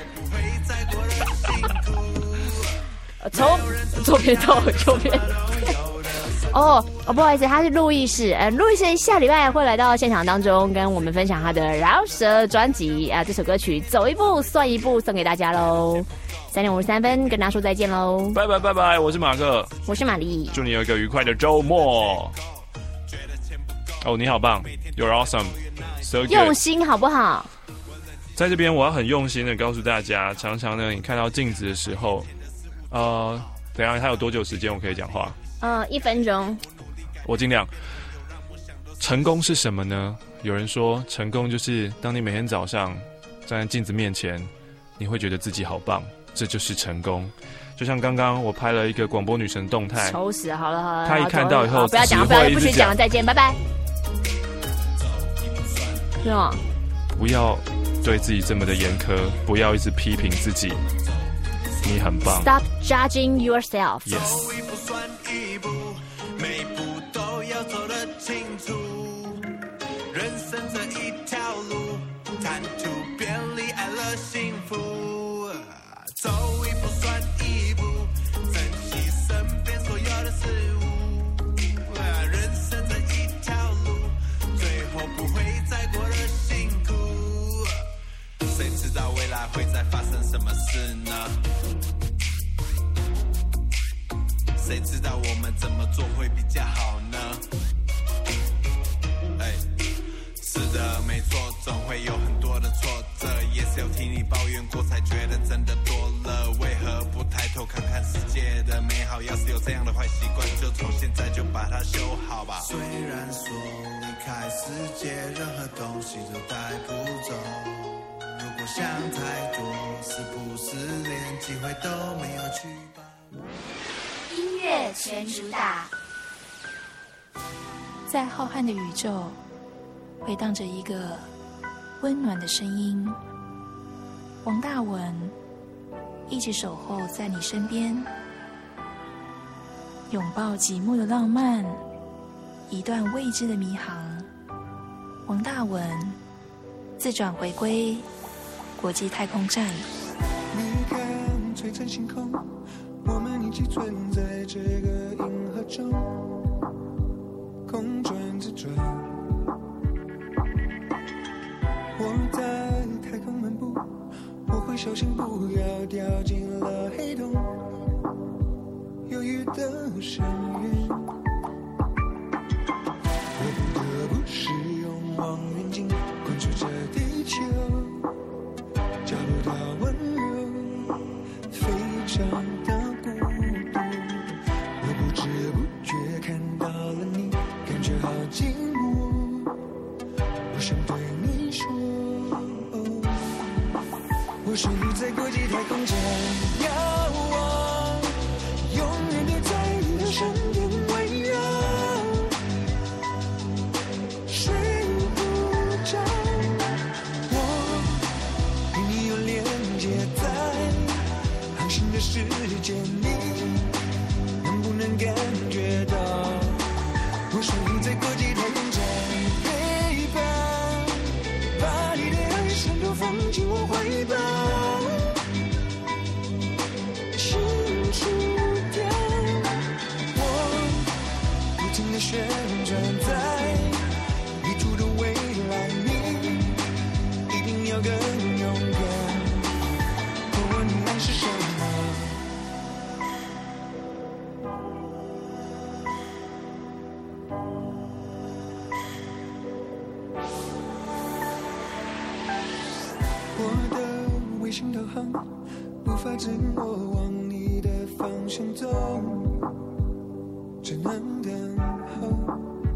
S12: 从左边到右边。不好意思，他是路易士。路易士下礼拜会来到现场当中，跟我们分享他的饶舌专辑啊。这首歌曲《走一步算一步》送给大家喽。3点53分，跟大家说再见喽。
S13: 拜拜拜拜，我是马克，
S12: 我是玛丽，
S13: 祝你有一个愉快的周末。你好棒 ，You're awesome， so good，
S12: 用心好不好？
S13: 在这边我要很用心的告诉大家，常常呢，你看到镜子的时候，等一下还有多久时间我可以讲话
S12: ？1分钟。
S13: 我尽量。成功是什么呢？有人说，成功就是当你每天早上站在镜子面前，你会觉得自己好棒，这就是成功。就像刚刚我拍了一个广播女神动态，
S12: 愁死了，好了，
S13: 她一看到以后，
S12: 不要讲，不许讲了，再见，拜拜。是吗？
S13: 不要对自己这么的严苛，不要一直批评自己，你很棒。
S12: Stop judging yourself.
S13: Yes.
S24: 每步都要走得清楚，人生这一条路，贪图便利，爱乐幸福。走一步算一步，珍惜身边所有的事物。人生这一条路，最后不会再过得辛苦。谁知道未来会再发生什么事呢？谁知道我们怎么做会比较好呢？是的，没错，总会有很多的挫折，也是有听你抱怨过才觉得真的多了。为何不抬头看看世界的美好？要是有这样的坏习惯，就从现在就把它修好吧。虽然说离开世界，任何东西都带不走。如果想太多，是不是连机会都没有去吧？
S26: 音乐全主打，
S4: 在浩瀚的宇宙回荡着一个温暖的声音。王大文一直守候在你身边，拥抱寂寞的浪漫，一段未知的迷航。王大文自转回归国际太空站。
S24: 你看璀璨星空，我们一起存在这个银河中，空转自转。我在太空漫步，我会小心不要掉进了黑洞，忧郁的深渊。我不得不使用望远镜关注着地球，角
S15: 我想对你说，我是你在国际太空站遥望，永远都在你的身边围绕，睡不着。我与你有连接在航行的世界，你能不能感觉到？我是你在国际太空站陪伴，把你的爱渗透放进我怀抱，清楚点，我不停地旋转在旅途的未来，你一定要更勇敢。我问你爱是什么？我的卫星导航无法自我往你的方向走，只能等候。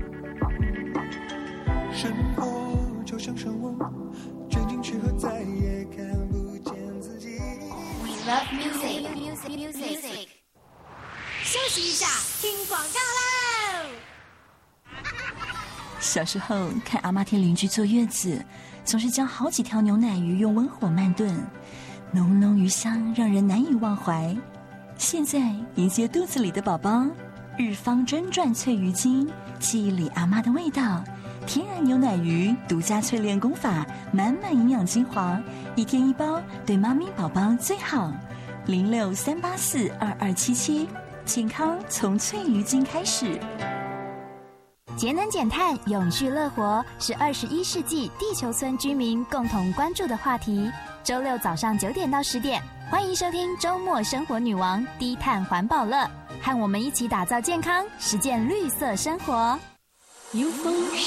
S15: 生活就像漩涡，卷进去后再也看不见自己。We love music.
S26: 休息一下，听广告喽。
S6: 小时候看阿妈替邻居坐月子，总是将好几条牛奶鱼用温火慢炖，浓浓鱼香让人难以忘怀。现在迎接肚子里的宝宝，日方真传脆鱼精，记忆里阿妈的味道，天然牛奶鱼独家淬炼功法，满满营养精华，1天1包，对妈咪宝宝最好。06-384-2277，健康从淬鱼精开始。
S26: 节能减碳、永续乐活是21世纪地球村居民共同关注的话题。周六早上9点到10点，欢迎收听周末生活女王低碳环保乐，和我们一起打造健康，实践绿色生活。
S2: 优风